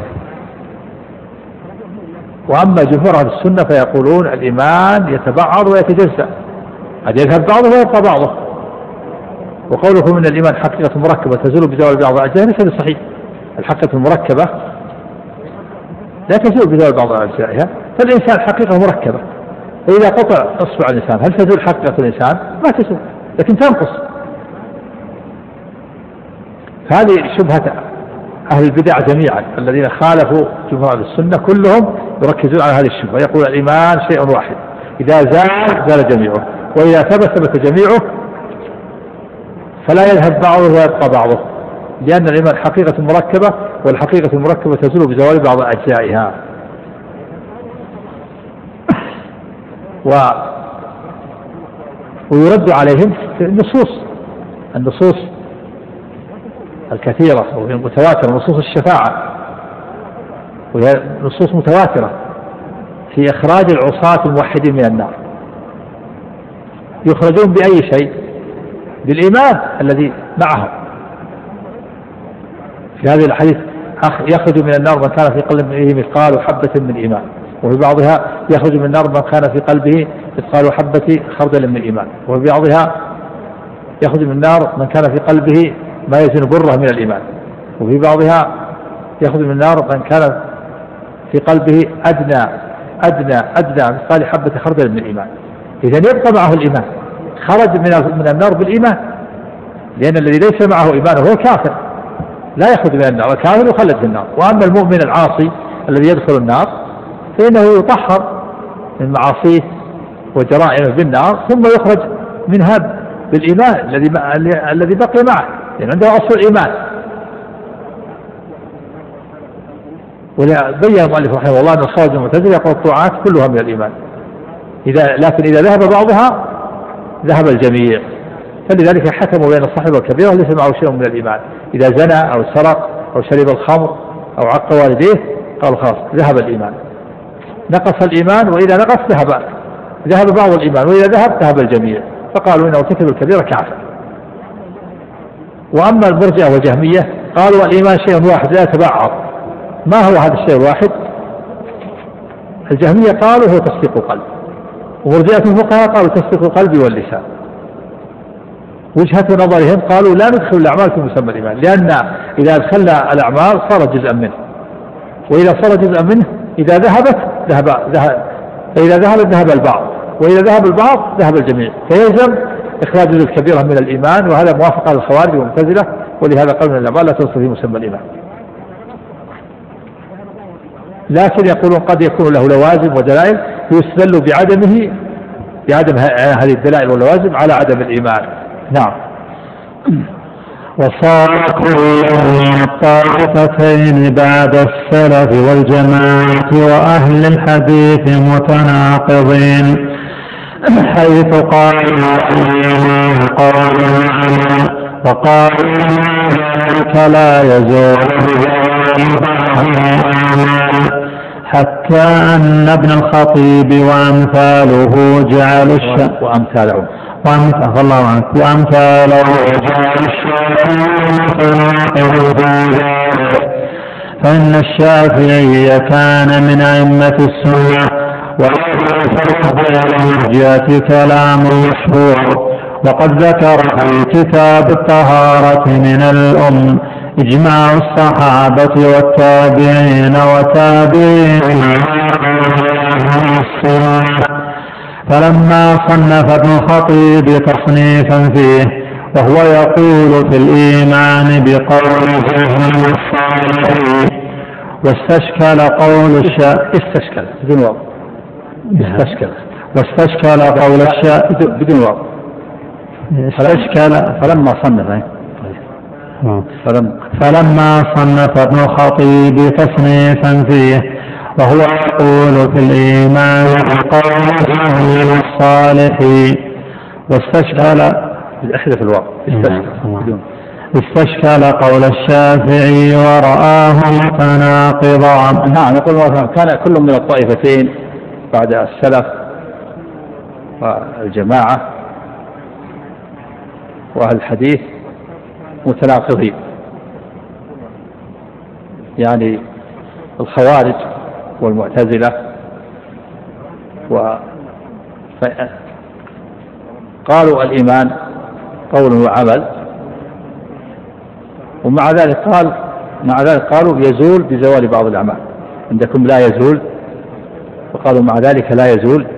وأما جمهور أهل السنة فيقولون الإيمان يتبعض ويتجزأ، قد يذهب بعضه ويبقى بعضه. وقوله من الإيمان حقيقة مركبة تزول بزوال بعض أجزائها ليس بصحيح، الحقيقة المركبة لا تزول بزوال بعض أجزائها، فالإنسان حقيقة مركبة، فإذا قطع أصبع الإنسان هل تزول حقيقة الإنسان؟ ما تزول، لكن تنقص. هذه شبهة أهل البدع جميعا الذين خالفوا جمهور السنة كلهم يركزون على هذه الشبهة، يقول الإيمان شيء واحد، إذا زال زال جميعه، وإذا ثبت ثبت جميعه، فلا يذهب بعضه ويبقى بعضه، لأن الإيمان حقيقة مركبة، والحقيقة المركبة تزول بزوال بعض أجزائها. و ويرد عليهم في النصوص النصوص الكثيرة والمتواترة، نصوص الشفاعة، وهي نصوص متواترة في إخراج العصاة الموحدين من النار. يخرجون بأي شيء؟ بالإيمان الذي معهم. في هذه الحديث يخرج من النار من كان في قلبه مثقال حبة من إيمان، وفي بعضها يخرج من النار من كان في قلبه مثقال حبة خردل من إيمان، وفي بعضها يخرج من النار من كان في قلبه ما يزن بره من الإيمان، وفي بعضها يخرج من النار من كان في قلبه أدنى أدنى أدنى مثقال حبة خردل من الإيمان. إذن يبقى معه الإيمان، خرج من من النار بالإيمان، لأن الذي ليس معه إيمان هو كافر لا يخرج من النار، الكافر يخلد في النار. وأما المؤمن العاصي الذي يدخل النار فإنه يطهر من معاصيه وجرائمه بالنار، ثم يخرج منها بالإيمان الذي الذي بقي معه، لأن عنده أصل الإيمان. وبين المؤلف رحمه الله أن الخوارج المعتزلة يقول الطاعات كلها من الإيمان، إذا لكن إذا ذهب بعضها ذهب الجميع، فلذلك حكموا بين الصغير والكبير ليس معه شيء من الإيمان. إذا زنى أو سرق أو شرب الخمر أو عق والديه قالوا خلاص ذهب الإيمان، نقص الإيمان، وإذا نقص ذهب ذهب بعض الإيمان، وإذا ذهب ذهب الجميع، فقالوا إنه ارتكب الكبيرة كافر. وأما المرجئة والجهمية قالوا الإيمان شيء واحد لا يتبعض. ما هو هذا الشيء الواحد؟ الجهمية قالوا هو تصديق القلب، ومرجئة الفقهاء قالوا تصديق القلب واللسان. وجهة نظرهم قالوا لا ندخل الأعمال في مسمى الإيمان، لأن إذا أدخلنا الأعمال صارت جزءا منه، وإذا صار جزءا منه إذا ذهبت ذهب ذهب فإذا ذهبت ذهب البعض، وإذا ذهب البعض ذهب الجميع، فيلزم إخراج جزء كبيرة من الإيمان، وهذا موافقة للخوارج والمعتزلة، ولهذا قالوا الأعمال لا تدخل في مسمى الإيمان. لكن يقولون قد يكون له لوازم ودلائل يستدل بعدمه بعدم هذه الدلائل واللوازم على عدم الإيمان. نعم. وصار كل من الطائفتين بعد السلف والجماعة وأهل الحديث متناقضين، حيث قالوا الإيمان قول العمل، وقالوا ذلك لا يزول حتى أن ابن الخطيب وأمثاله جعلوا الشأن وأمثاله وأمثاله الله عنك وأمثاله جعلوا الشافعي، فإن الشافعي كان من أئمة السنة، ويظهر المرجئة كلام مشهور، وقد ذكر في كتاب الطهارة من الأم إجماع الصحابة والتابعين وتابعين السنة. فلما صنف ابن الخطيب تصنيفا فيه وهو يقول في الإيمان بقوله من الصالحين، واستشكل قول الشاء استشكل بدون واو استشكل واستشكل قول الشاء بدون واو استشكل فلما صنف فلما صنف ابن الخطيب تصنيفا فيه وهو يقول في الإيمان بقوله من الصالحين، واستشكل احذف الواو استشكل استشكل قول الشافعي ورآه متناقضا. نعم. يقول كان كل من الطائفتين بعد السلف والجماعة وأهل الحديث متناقضين، يعني الخوارج والمعتزلة قالوا الإيمان قول وعمل، ومع ذلك قال مع ذلك قالوا يزول بزوال بعض الأعمال، عندكم لا يزول، وقالوا مع ذلك لا يزول،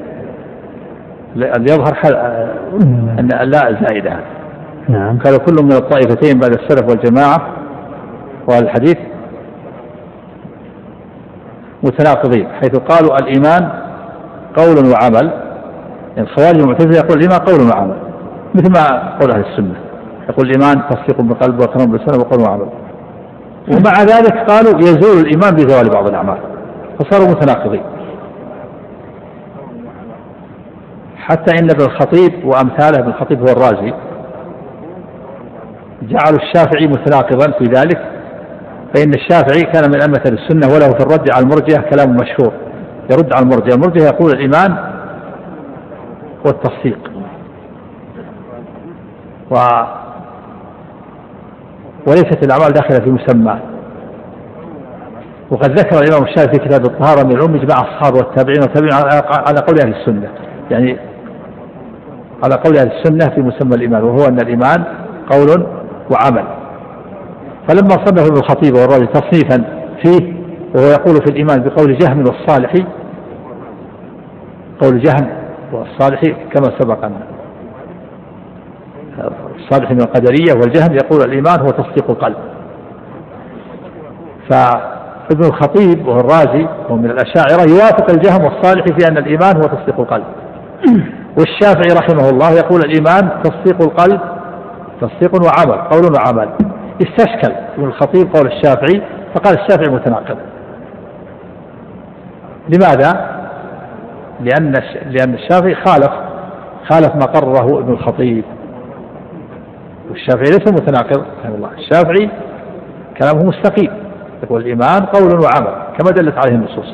يظهر أن لا زائدة. نعم. قالوا كل من الطائفتين بعد السلف والجماعة والحديث متناقضين، حيث قالوا الإيمان قول وعمل. الخوارج المعتزلة يقول الإيمان قول وعمل، مثل ما قول أهل السنة، يقول الإيمان تصديق بالقلب وإقرار باللسان وقول وعمل. ومع ذلك قالوا يزول الإيمان بزوال بعض الأعمال، فصاروا متناقضين. حتى إن ابن الخطيب وأمثاله، ابن الخطيب هو الرازي، جعلوا الشافعي متناقضا في ذلك، فإن الشافعي كان من أئمة السنة، وله في الرد على المرجئة كلام مشهور يرد على المرجئة. المرجئة يقول الإيمان هو التصديق، و وليست الأعمال داخلة في مسمى. وقد ذكر الإمام الشافعي في كتاب الطهارة من العلوم إجماع الصحابة والتابعين والتابعين على قول أهل السنة، يعني على قول أهل السنة في مسمى الإيمان، وهو أن الإيمان قول وعمل. فلما صنف ابن الخطيب والرازي تصنيفا فيه وهو يقول في الإيمان بقول جهم والصالحي، قول جهم والصالحي كما سبق أن الصالح من القدرية والجهم يقول الإيمان هو تصديق القلب. فابن الخطيب وهو الرازي وهو من الأشاعرة يوافق الجهم والصالحي في أن الإيمان هو تصديق القلب. والشافعي رحمه الله يقول الإيمان تصديق القلب تصديق وعمل، قول وعمل. استشكل ابن الخطيب قول الشافعي فقال الشافعي متناقض. لماذا؟ لأن لأن الشافعي خالف خالف ما قرره ابن الخطيب، والشافعي ليس متناقض رحمه الله. الشافعي كلامه مستقيم، يقول الإيمان قول وعمل كما دلت عليه النصوص.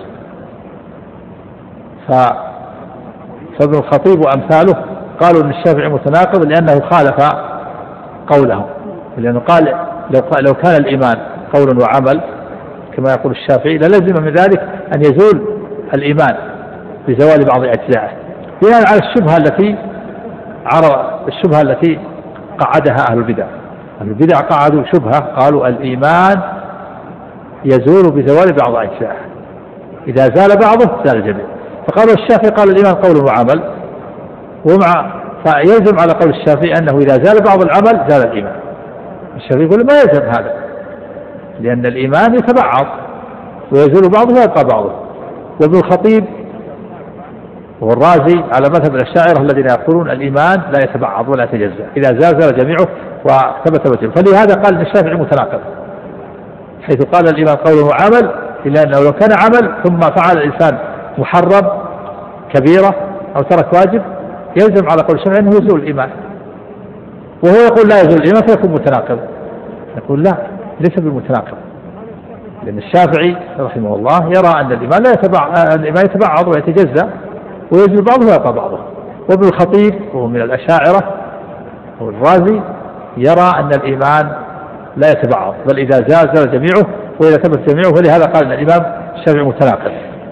ف فابن الخطيب وأمثاله قالوا أن الشافعي متناقض لأنه خالف قوله، لأنه قال لو, لو كان الإيمان قول وعمل كما يقول الشافعي للزم من ذلك أن يزول الإيمان بزوال بعض أجزائه، بناء على الشبهة التي عرض الشبهة التي قعدها أهل البدع. أهل البدع قعدوا شبهة قالوا الإيمان يزول بزوال بعض أجزائه، إذا زال بعضه زال الجميع. فقالوا الشافعي قال الإيمان قول وعمل، ومع فيلزم على قول الشافعي أنه إذا زال بعض العمل زال الإيمان. الشافعي يقول ما يلزم هذا، لأن الإيمان يتبعض ويزول بعضه ويبقى بعضه. وابن الخطيب وهو الرازي على مذهب الأشاعرة الذين يقولون الإيمان لا يتبعض ولا يتجزأ، إذا زال زال جميعه وثبت وجهه. فلهذا قال الشافعي متناقض، حيث قال الإيمان قول وعمل، إلا أنه لو كان عمل ثم فعل الإنسان محرم كبيرة أو ترك واجب يلزم على قول الشافعي أنه يزول الإيمان، وهو يقول لا يزول الإيمان فيكون متناقض. يقول لا، ليس بالمتناقض، لأن الشافعي رحمه الله يرى أن الإيمان لا يتبع الإيمان يتبعض ويتجزأ ويزول بعضه ويبقى بعضه. وابن الخطيب وهو من الأشاعرة هو الرازي يرى أن الإيمان لا يتبعض، بل إذا زال زال جميعه وإذا ثبت جميعه. فلهذا قال أن الإمام الشافعي متناقض،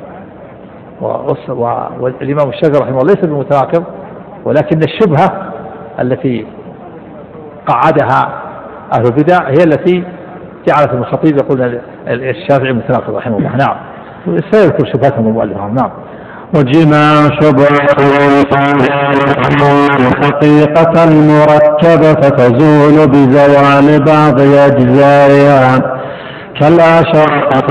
والإمام الشافعي رحمه الله ليس بمتناقض، ولكن الشبهة التي قعدها أهل البدع هي التي جعلت ابن الخطيب يقول الشافعي متناقض رحمه الله. نعم، سيذكر شبهتهم المؤلف. نعم. وجماع شبهة الحقيقة المركبة فتزول بزوال بعض أجزائها كالأشرة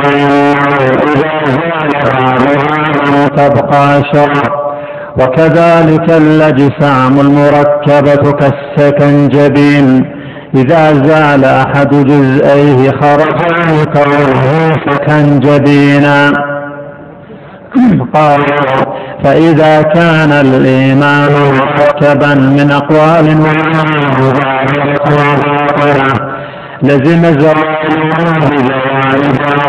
تبقى شرط. وكذلك الأجسام المركبة كالسكنجبين إذا زال أحد جزئيه خرج عن كونه سكنجبينا. قال فإذا كان الإيمان مركبا من أقوال لزم زواله بزوال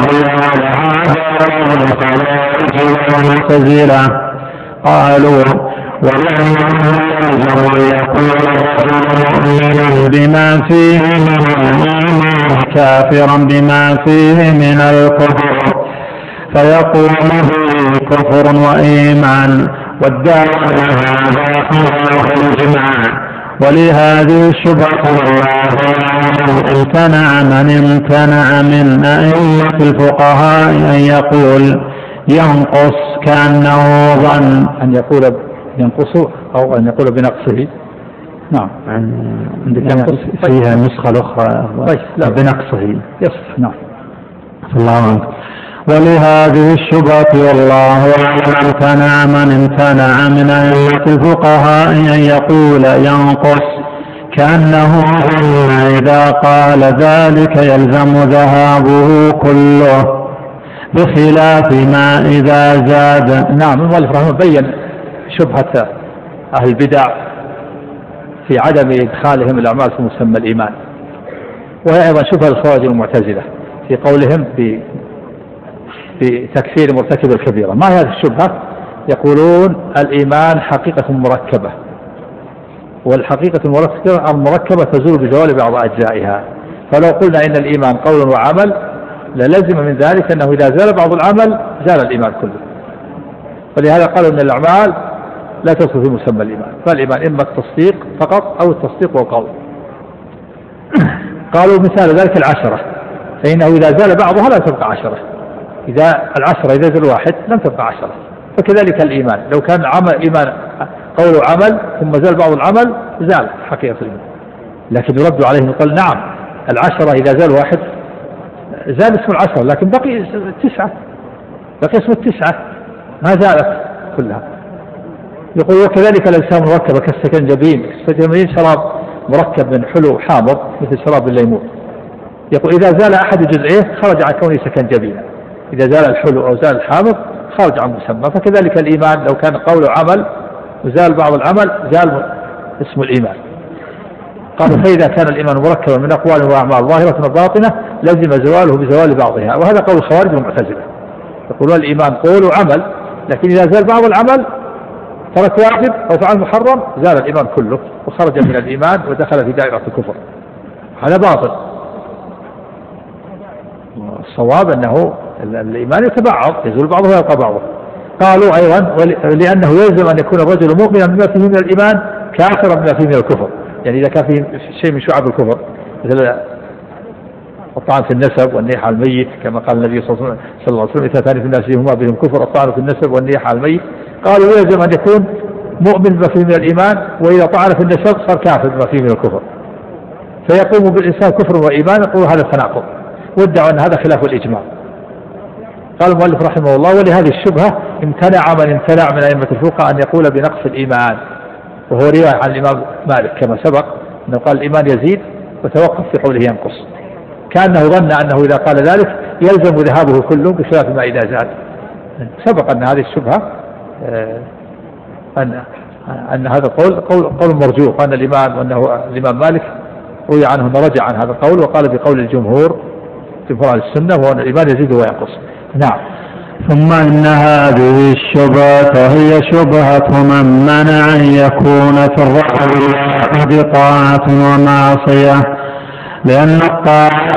المعتزلة. قالوا ولا يلزم أن يكون مؤمنا بما فيه من الإيمان كافرا بما فيه من الكفر فيقوم به كفر وإيمان، والداعي هذا خلاف الإجماع. ولهذه الشبهة الله امتنع من امتنع من أئمة الفقهاء أن يقول ينقص كأنه ظن أن يقول ينقص أو أن يقول بنقصه. نعم، عندك ينقص فيها النسخة الأخرى بنقصه يصف. نعم. الله عنك. ولهذه الشبهة والله أعلم امتنع من امتنع من أئمة الفقهاء أن يقول ينقص، كأنه ظن إذا قال ذلك يلزم ذهابه كله، بخلاف ما إذا زاد. نعم. المؤلف رحمه الله بين شبهة أهل البدع في عدم إدخالهم الأعمال في مسمى الإيمان، وهي أيضا شبهة الخوارج المعتزلة في قولهم بتكفير مرتكب الكبيرة. ما هي هذه الشبهة؟ يقولون الإيمان حقيقة مركبة، والحقيقة المركبة تزول بزوال بعض أجزائها، فلو قلنا إن الإيمان قول وعمل للزم من ذلك أنه إذا زال بعض العمل زال الإيمان كله. ولهذا قالوا أن الأعمال لا تدخل في مسمى الإيمان، فالإيمان إما التصديق فقط أو التصديق والقول. قالوا مثال ذلك العشرة، فإنه إذا زال بعضها لا تبقى عشرة، إذا العشرة إذا زال واحد لم تبقى عشرة. فكذلك الإيمان لو كان عمل إيمان قول وعمل ثم زال بعض العمل زال حقيقة الإيمان. لكن يرد عليهم يقول نعم العشرة إذا زال واحد زال اسم العشرة، لكن بقي تسعة، بقي اسم التسعة ما زالت كلها. يقول وكذلك الأجسام مركبة كالسكنجبين، السكنجبين شراب مركب من حلو حامض مثل شراب الليمون. يقول إذا زال أحد جزئيه خرج عن كونه سكنجبينا، إذا زال الحلو أو زال الحامض خرج عن مسمى. فكذلك الإيمان لو كان قول عمل وزال بعض العمل زال اسم الإيمان. قالوا فإذا كان الإيمان مركبا من أقوال وأعمال ظاهرة وباطنة لزم زواله بزوال بعضها، وهذا قول الخوارج والمعتزلة. يقولون الإيمان قول وعمل، لكن إذا زال بعض العمل ترك واجب أو فعل محرم زال الإيمان كله وخرج من الإيمان ودخل في دائرة الكفر. هذا باطل. الصواب أنه الإيمان يتبعض، يزول بعضه ويبقى بعضه. قالوا أيضا لأنه يلزم أن يكون الرجل مؤمنا بما فيه من الإيمان كافرا بما فيه من الكفر، يعني إذا كان فيه شيء من شعب الكفر مثل الطعن في النسب والنيح على الميت، كما قال النبي صلى الله عليه وسلم اثنتان في الناس هما بهم كفر الطعن في النسب والنيح على الميت. قالوا يلزم أن يكون مؤمن بما فيه من الإيمان، وإذا طعن في النسب صار كافر بما فيه من الكفر، فيقوم بالإنسان كفر وإيمان. يقول هذا تناقض، وادعوا أن هذا خلاف الإجماع. قال المؤلف رحمه الله ولهذه الشبهة امتنع من امتنع من أئمة الفقهاء أن يقول بنقص الإيمان، وهو رواية عن الإمام مالك كما سبق أنه قال الإيمان يزيد وتوقف في قوله ينقص، كأنه ظن أنه إذا قال ذلك يلزم ذهابه كله بخلاف ما إذا زاد. سبق أن هذه الشبهة أن أن هذا القول قول قول مرجوح، وأن الإمام وأنه الإمام مالك روي عنه أنه رجع عن هذا القول وقال بقول الجمهور جمهور أهل السنة، وأن الإيمان يزيد وينقص. نعم. ثم إن هذه الشبهة هي شبهة من منع أن يكون في الرجل الواحد طاعة ومعصية، لأن الطاعة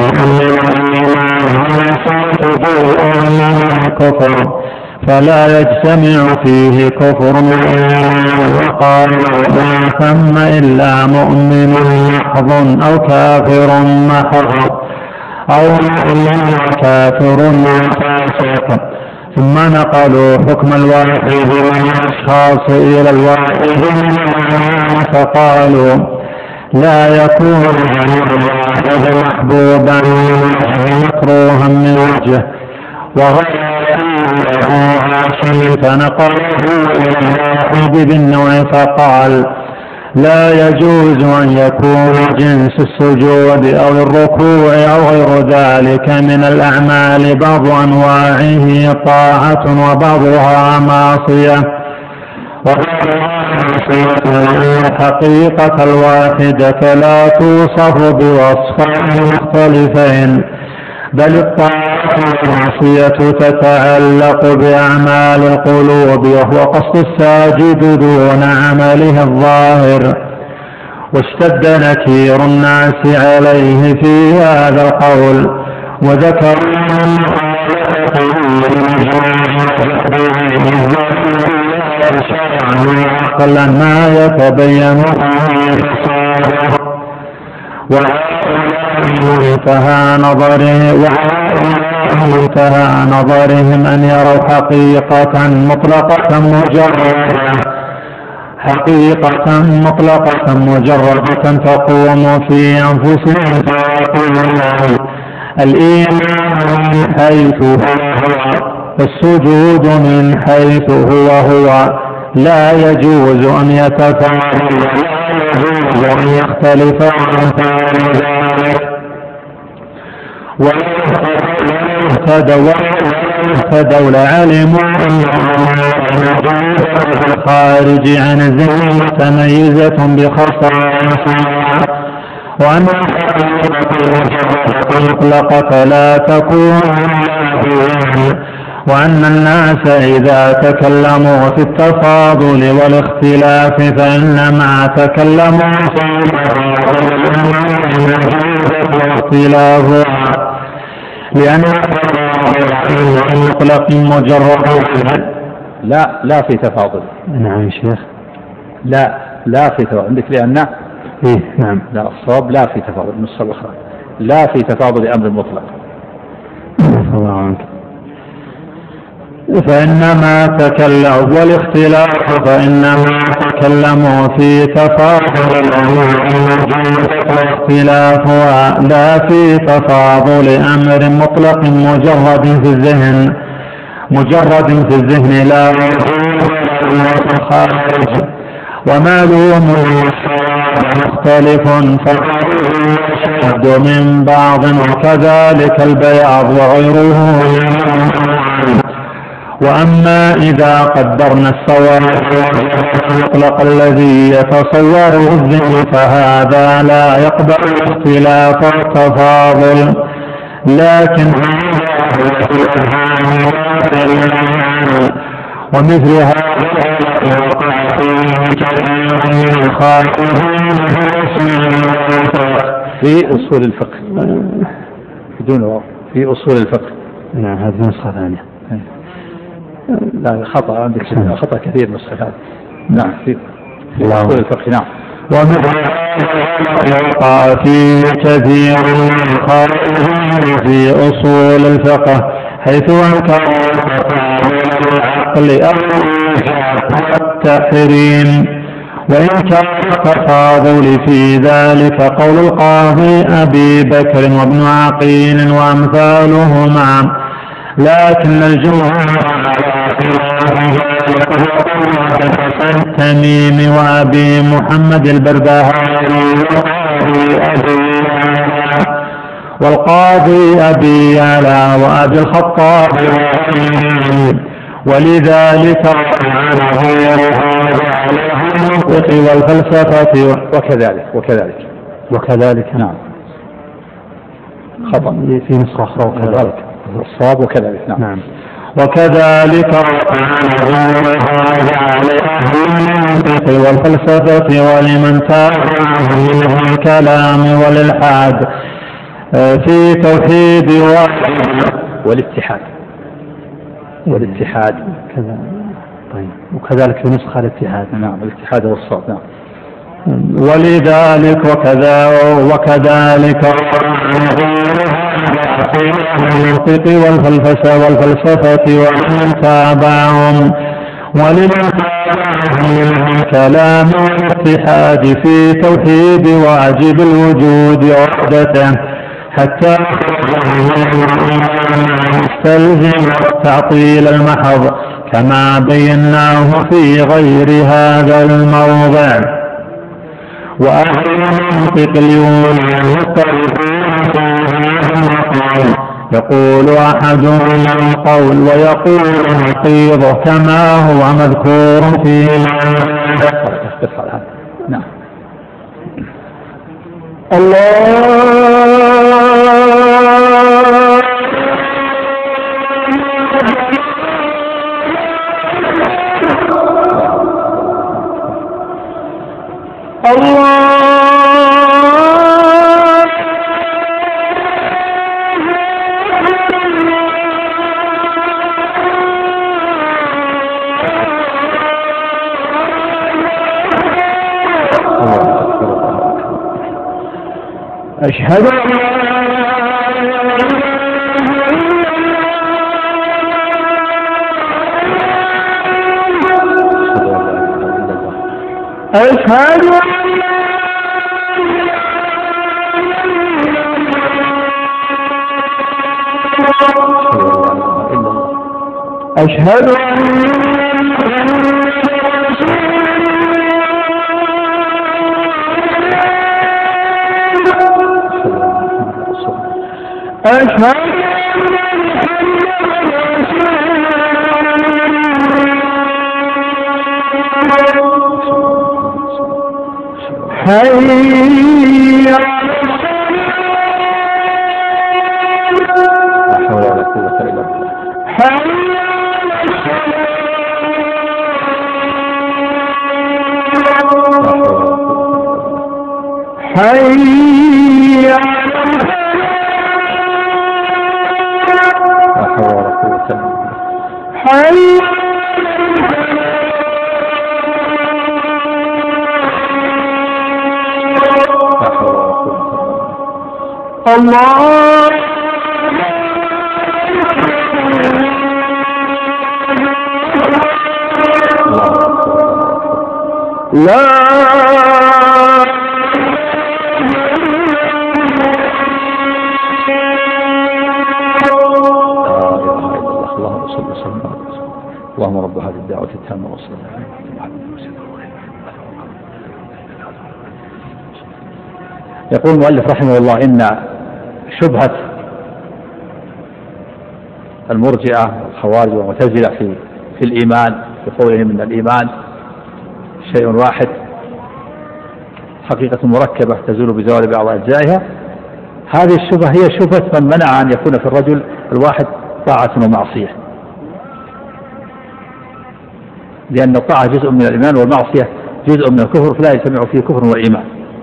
كفر فلا يجتمع فيه كفر وقال لا ثم إلا مؤمن محض أو كافر محض أو مؤمن كافر فاسق. ثم نقلوا حكم الواحد من الأشخاص إلى الواحد منهم فقالوا لا يكون الواحد محبوبا مكروها من وجه وغير عاصم، فنقله إلى الواحد بالنوع فقال لا يجوز أن يكون جنس السجود أو الركوع أو غير ذلك من الأعمال بعض أنواعه طاعة وبعضها معصية، وبعضها معصية. حقيقة الواحدة لا توصف بوصفين مختلفين، بل الطاعة والمعصية تتعلق بأعمال القلوب، وهو قصد الساجد دون عمله الظاهر. واشتد نكير الناس عليه في هذا القول، وذكروا عقلا ما يتبين وانتهى نظرهم انتهى نظرهم أن يروا حقيقة مطلقة مجردة حقيقة مطلقة مجردة تقوم في أنفسهم، فيقول الإيمان من حيث هو والسجود من حيث هو هو لا يجوز أن يتفاضل ولا يجوز أن يختلف عن ذلك ولا يهتدوا لعلموا أن في الخارج عن الذهن متميزة بخصائصها وأن الحقيقة مطلقة لا تكون إلا بها وأن الناس إذا تكلموا في التفاضل والاختلاف فإنما تكلموا في اختلافها لأن المطلق مجرد لا لا في تفاضل. نعم يا شيخ. لا لا في تفاضل عندك لأن إيه نعم. لا الصواب لا في تفاضل النص الأخرى لا في تفاضل أمر مطلق. الله عنك. فإنما تكلموا والاختلاف فإنما تكلموا في تفاضل اختلافها لا في تفاضل أمر مطلق مجرد في الذهن مجرد في الذهن لا في الخارج ومعلوم مختلف فأشد من بعض وكذلك البياض وغيره. وأما إذا قدرنا السواد المطلق الذي يتصوره الذهن فهذا لا يقبل الاختلاف والتفاضل لكن ومثل هذا وقع في أصول الفقه بدون في أصول الفقه. نعم هذه نسخة ثانية. لا خطأ عندك خطأ كثير نسخة هذا. نعم في أصول الفقه. نعم. ومثل هذا وقع في كثير من القائلين في أصول الفقه حيث أنكر العقل أو التحريم وإن كان التفاضل في ذلك قول القاضي أبي بكر وابن عقيل وأمثالهما لكن الجمهور على التميم وأبي محمد البربهاري والقاضي أبي يعلى وأبي الخطاب ولذلك المنطق والفلسفة وكذلك وكذلك وكذلك نعم خطأ في نسخة أخرى وكذلك الصواب وكذلك نعم, نعم. وكذلك المنطق والفلسفة ولمن تابعهم من الكلام والإلحاد في توحيد واحد والاتحاد والاتحاد كذا. طيب وكذلك في نسخة الاتحاد. نعم الاتحاد والصواب. نعم. ولذلك وكذا وكذلك المنطق والفلسفة والفلسفة ومن تابعهم ولمن تابعهم من الكلام والاتحاد في توحيد واجب الوجود وحدته حتى يستلزم التعطيل المحض كما بيناه في غير هذا الموضع. وأهل المنطق اليوم يقول أحدهم القول ويقول نقيضه كما هو مذكور في نعم. الله الله أشهد أن أشهد أشهد أن أشهد حي على حي حي الله لا اللهم رب هذه الدعوة التامة والصلاة يقول المؤلف رحمه الله إن شبهة المرجئة والخوارج والمعتزلة في في الإيمان بقولهم إن الإيمان شيء واحد حقيقة مركبة تزول بزوال بعض أجزائها، هذه الشبهة هي شبهة من منع أن يكون في الرجل الواحد طاعة ومعصية، لأن الطاعة جزء من الإيمان والمعصية جزء من الكفر، فلا يجتمع فيه كفر وإيمان.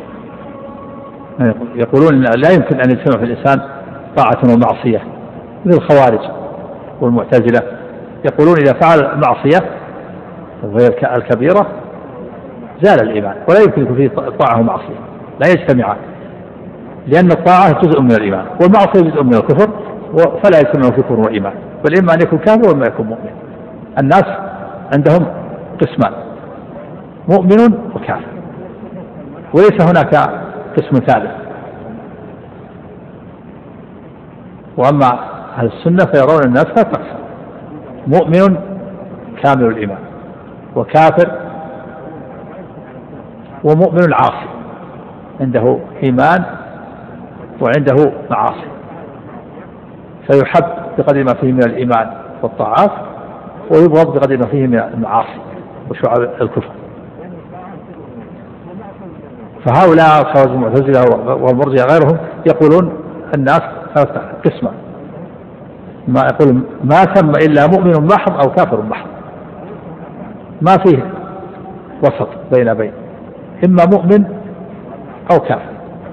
يقولون لا يمكن أن يجتمع في الإنسان طاعة ومعصية، مثل الخوارج والمعتزلة يقولون إذا فعل معصية غير الكبيرة زال الإيمان، ولا يمكن يكون فيه طاعة ومعصية، لا يجتمعان، لأن الطاعة جزء من الإيمان والمعصية جزء من الكفر، فلا يجتمع فيه كفر وإيمان، بل إما أن يكون كافر وإما يكون مؤمن. الناس عندهم قسمان، مؤمن وكافر، وليس هناك قسم ثالث. وأما أهل السنة فيرون الناس ثلاث أقسام: مؤمن كامل الإيمان، وكافر، ومؤمن عاصي، عنده إيمان وعنده معاصي، فيحب بقدر ما فيه من الإيمان والطاعات، ويبغض بقدر ما فيه من المعاصي وشعب الكفر. فهؤلاء الخوارج المعتزلة والمرجئة غيرهم يقولون الناس ثلاثة قسمة، ما يقول ما ثم إلا مؤمن محض أو كافر محض، ما فيه وسط بين بين، إما مؤمن أو كافر.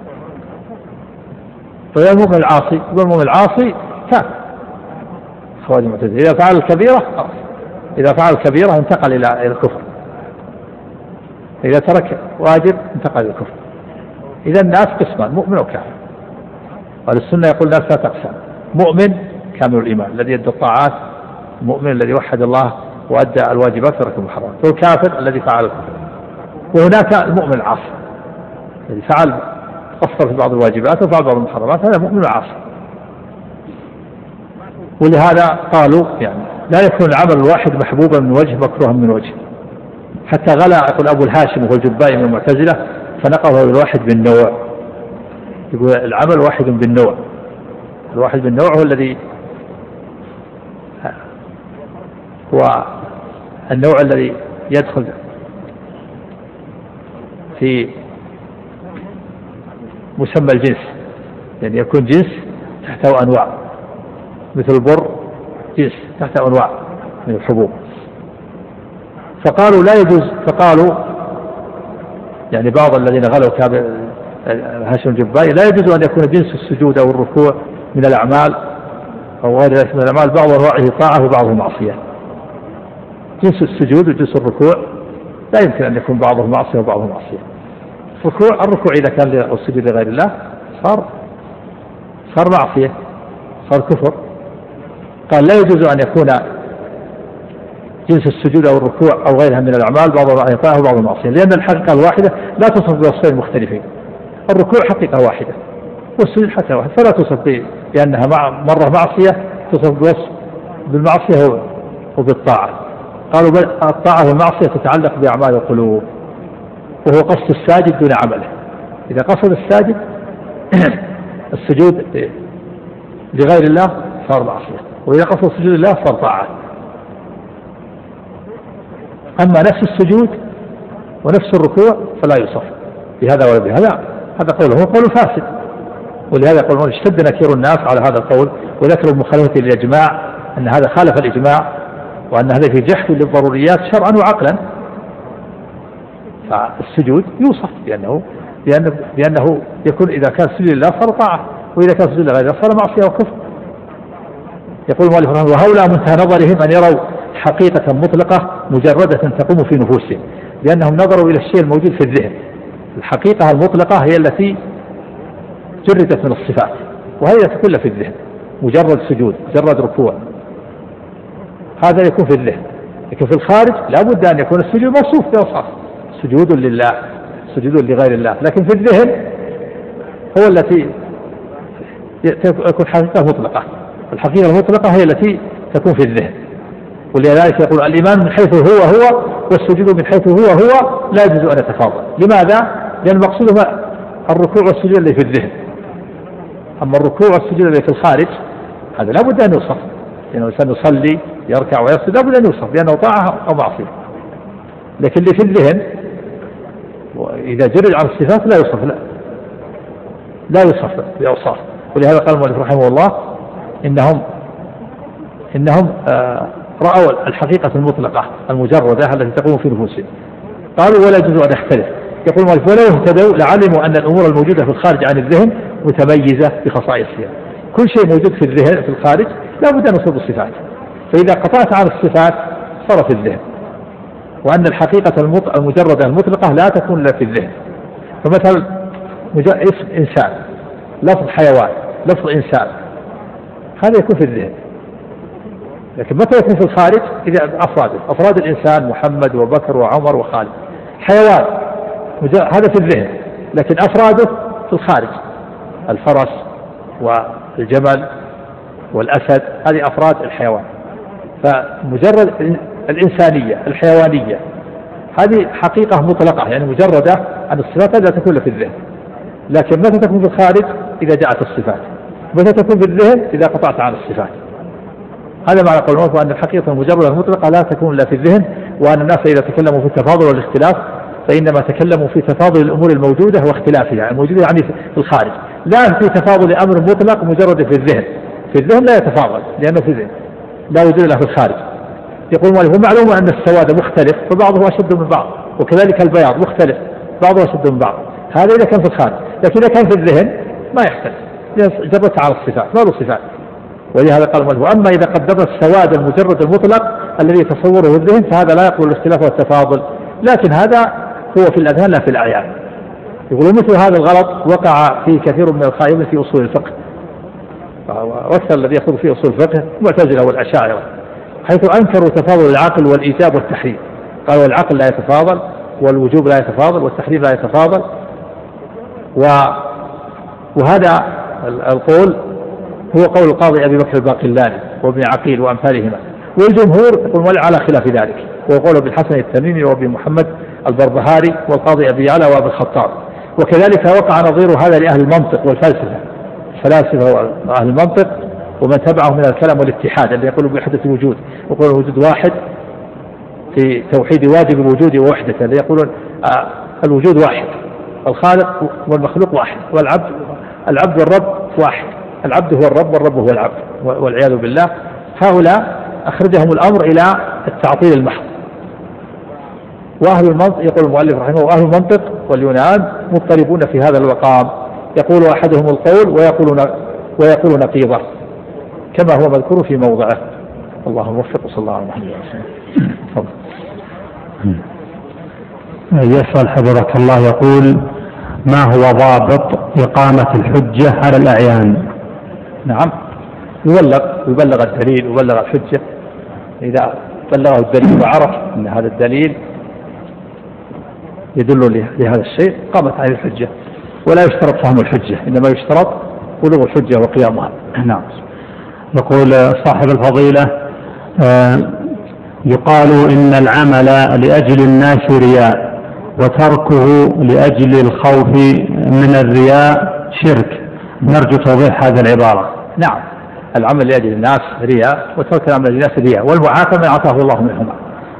فإذا المؤمن العاصي يقول المؤمن العاصي كافر. خوارج المعتزلة إذا فعل الكبيرة إذا فعل الكبيرة انتقل إلى الكفر، إذا ترك واجب انتقل إلى الكفر. إذا الناس قسمان، مؤمن وكافر. قال السنة يقول الناس لا تقسم: مؤمن كامل الإيمان الذي يدعو الطاعات، المؤمن الذي وحد الله وأدى الواجبات وترك المحرمات، والكافر الذي فعل الكفر. وهناك المؤمن العاصي الذي فعل قصر في بعض الواجبات وفعل بعض المحرمات، هذا مؤمن عاصي. ولهذا قالوا يعني لا يكون العمل الواحد محبوبا من وجه مكروها من وجه، حتى غلا يقول أبو الهاشم وهو الجبائي من المعتزلة فنقضه الواحد بالنوع، يقول العمل واحد بالنوع. الواحد بالنوع هو الذي هو النوع الذي يدخل في مسمى الجنس، يعني يكون جنس تحته أنواع، مثل البر جنس تحته أنواع من الحبوب. فقالوا لا يجوز، فقالوا يعني بعض الذين غلوا كابر هاشم الجبائي لا يجوز أن يكون جنس السجود أو الركوع من الأعمال أو غير ذلك من الأعمال بعض أنواعه طاعة وبعضه معصية. جنس السجود وجنس الركوع لا يمكن أن يكون بعضه معصية وبعضه معصية. الركوع الركوع إذا كان السجود لغير الله صار صار معصية، صار كفر. قال لا يجوز أن يكون جنس السجود أو الركوع أو غيرها من الأعمال بعض طاعة وبعض معصية، لأن الحقيقة الواحدة لا تصف بوصفين مختلفين. الركوع حقيقة واحدة والسجود حتى واحد، فلا تصف بأنها مرة معصية تصف بوصف بالمعصية هو وبالطاعة. قالوا الطاعة والمعصية تتعلق بأعمال القلوب، وهو قصد الساجد دون عمله. إذا قصد الساجد السجود لغير الله صار معصية، وإذا قصد السجود لله صار طاعة. أما نفس السجود ونفس الركوع فلا يصف بهذا ولا بهذا، هذا قوله هو قول فاسد. ولهذا يقول اشتد نكير الناس على هذا القول، وذكروا مخالفة للإجماع أن هذا خالف الإجماع، وأن هذا في جحد للضروريات شرعا وعقلا. فالسجود يوصف بأنه بأنه, بأنه يكون إذا كان سجود لله صار طاعة، وإذا كان سجود لغيره صار معصية وكفر. يقول المؤلف رحمه الله: وهؤلاء منتهى نظرهم أن يروا حقيقة مطلقة مجردة تقوم في نفوسهم، لأنهم نظروا إلى الشيء الموجود في الذهن. الحقيقة المطلقة هي التي جردت من الصفات، وهي تكون في الذهن، مجرد سجود، مجرد ركوع، هذا يكون في الذهن. لكن في الخارج لا بد أن يكون السجود موصوف بأوصاف، سجود لله، سجود لغير الله. لكن في الذهن هو التي يكون حقيقة مطلقة. الحقيقة المطلقة هي التي تكون في الذهن. ولذلك يقول: الإيمان من حيث هو هو، والسجود من حيث هو هو، لا يجوز أن يتفاضل. لماذا؟ لأن المقصود هو الركوع والسجود الذي في الذهن. أما الركوع والسجود الذي في الخارج هذا لا بد أن يوصف، لأنه الإنسان يصلي يركع ويسجد لا بد أن يوصف بأنه طاعة أو معصية. لكن اللي في الذهن إذا جرد عن الصفات لا يوصف، لا, لا يوصف بأوصاف. ولهذا قال المؤلف رحمه الله: إنهم إنهم آه رأوا الحقيقة المطلقة المجردة التي تقوم في نفوسهم. قالوا: ولا يجوز أن يختلف. يقول المؤلف: ولا يهتدوا لعلموا أن الأمور الموجودة في الخارج عن الذهن متميزة بخصائصها. كل شيء موجود في الذهن في الخارج لا بد أن يصيب الصفات، فإذا قطعت عن الصفات صار في الذهن. وأن الحقيقة المجردة المطلقة لا تكون إلا في الذهن. فمثلا اسم إنسان، لفظ حيوان، لفظ إنسان، هذا يكون في الذهن. لكن متى يكون في الخارج؟ إذا أفراده، أفراد الإنسان محمد وبكر وعمر وخالد. حيوان هذا في الذهن، لكن أفراده في الخارج، الفرس والجمل والأسد، هذه أفراد الحيوان. فمجرد الإنسانية الحيوانية هذه حقيقة مطلقة، يعني مجردة عن الصفات لا تكون في الذهن. لكن متى تكون في الخارج؟ إذا جاءت الصفات. متى تكون في الذهن؟ إذا قطعت عن الصفات. هذا معنى قول المؤلف: أن الحقيقة المجردة المطلقة لا تكون إلا في الذهن، وأن الناس إذا تكلموا في التفاضل والاختلاف فإنما تكلموا في تفاضل الأمور الموجودة واختلافها الموجودة يعني في الخارج، لا في تفاضل أمر مطلق مجرد في الذهن. في الذهن لا يتفاضل لأنه في الذهن، لا وجود له في الخارج. يقول المؤلف: ومعلوم أن السواد مختلف فبعضه أشد من بعض، وكذلك البياض مختلف بعضه أشد من بعض. هذا إذا كان في الخارج، لكن إذا كان في الذهن ما يختلف، جرت على الصفات، ما له صفات. ولهذا قال المؤلف: وأما إذا قدرنا السواد المجرد المطلق الذي يتصوره الذهن فهذا لا يقبل الاختلاف والتفاضل، لكن هذا هو في الأذهان لا في الأعيان. يقول: مثل هذا الغلط وقع فيه كثير من الخائضين في أصول الفقه، وأكثر الذي يخوض في أصول الفقه المعتزلة والأشاعرة، حيث أنكروا تفاضل العقل والإيجاب والتحريم. قالوا العقل لا يتفاضل، والوجوب لا يتفاضل، والتحريم لا يتفاضل. وهذا القول هو قول القاضي أبي بكر الباقلاني وابن عقيل وأمثالهما. والجمهور يقول على خلاف ذلك، وقول ابن الحسن التميمي وابن محمد البربهاري والقاضي أبي يعلى وابن الخطاب. وكذلك وقع نظير هذا لأهل المنطق والفلسفة، الفلاسفة وأهل المنطق ومن تبعه من الكلام والاتحاد، اللي يقولوا بوحدة الوجود، يقول الوجود واحد في توحيد واجب الوجود ووحدته، اللي يقولون آه الوجود واحد، الخالق والمخلوق واحد، والعبد العبد والرب واحد، العبد هو الرب والرب هو العبد، والعياذ بالله. هؤلاء أخرجهم الأمر إلى التعطيل المحض. وأهل المنطق يقول المؤلف رحمه الله: أهل المنطق واليونان مضطربون في هذا المقام، يقول أحدهم القول ويقول ويقول نقيضه، كما هو مذكور في موضعه. الله موفق، صلى الله عليه وسلم. يسأل حضرة الله يقول: ما هو ضابط إقامة الحجة على الأعيان؟ نعم، يبلغ يبلغ الدليل ويبلغ الحجة. إذا بلغه الدليل وعرف أن هذا الدليل يدل لهذا الشيء قامت عليه الحجة. ولا يشترط فهم الحجة، إنما يشترط بلوغ الحجة وقيامها. نعم. يقول صاحب الفضيلة: يقال إن العمل لأجل الناس رياء، وتركه لأجل الخوف من الرياء شرك. نرجو توضيح هذه العبارة. نعم، العمل لأجل الناس رياء، وترك العمل لأجل الناس رياء، والمعافى ما أعطاه الله منهما.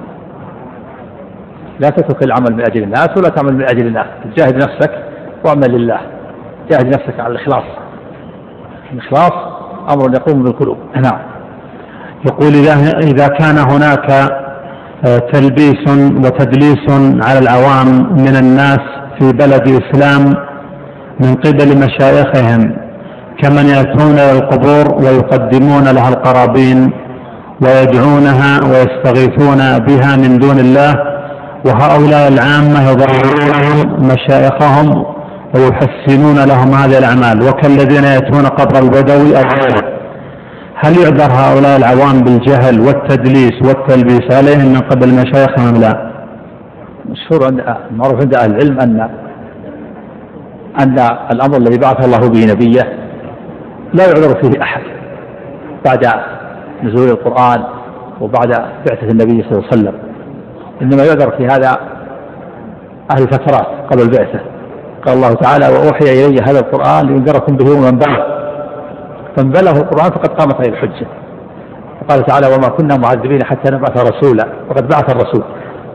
لا تترك العمل من أجل الناس ولا تعمل من أجل الناس، تجاهد نفسك واعمل لله، جاهد نفسك على الإخلاص. الإخلاص أمر يقوم بالقلوب. نعم. يقول إذا كان هناك تلبيس وتدليس على العوام من الناس في بلد الإسلام من قبل مشايخهم، كمن يأتون إلى القبور ويقدمون لها القرابين ويدعونها ويستغيثون بها من دون الله، وهؤلاء العامة يضررون مشايخهم ويحسنون لهم هذه الأعمال، وكالذين يأتون قبر البدوي أو غيره، هل يعذر هؤلاء العوام بالجهل والتدليس والتلبيس عليهم من قبل مشايخهم لا؟ مشهور عند معروف عند أهل العلم أن أن الأمر الذي بعث الله به نبيه لا يعذر فيه أحد بعد نزول القرآن وبعد بعثة النبي صلى الله عليه وسلم، إنما يعذر في هذا أهل الفترات قبل البعثة. قال الله تعالى: وأوحي إلي هذا القرآن لينذركم به ومن بلغ، فمن بلغه القرآن فقد قامت عليه الحجة. وقال تعالى: وما كنا معذبين حتى نبعث رسولا، وقد بعث الرسول.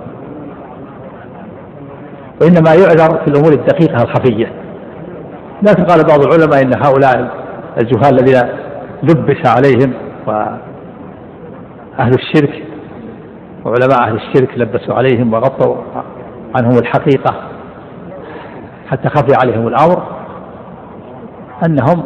وإنما يعذر في الأمور الدقيقة الخفية. لكن قال بعض العلماء إن هؤلاء الجهال الذين لبس عليهم وأهل الشرك وعلماء أهل الشرك لبسوا عليهم وغطوا عنهم الحقيقة حتى خفي عليهم الأمر، أنهم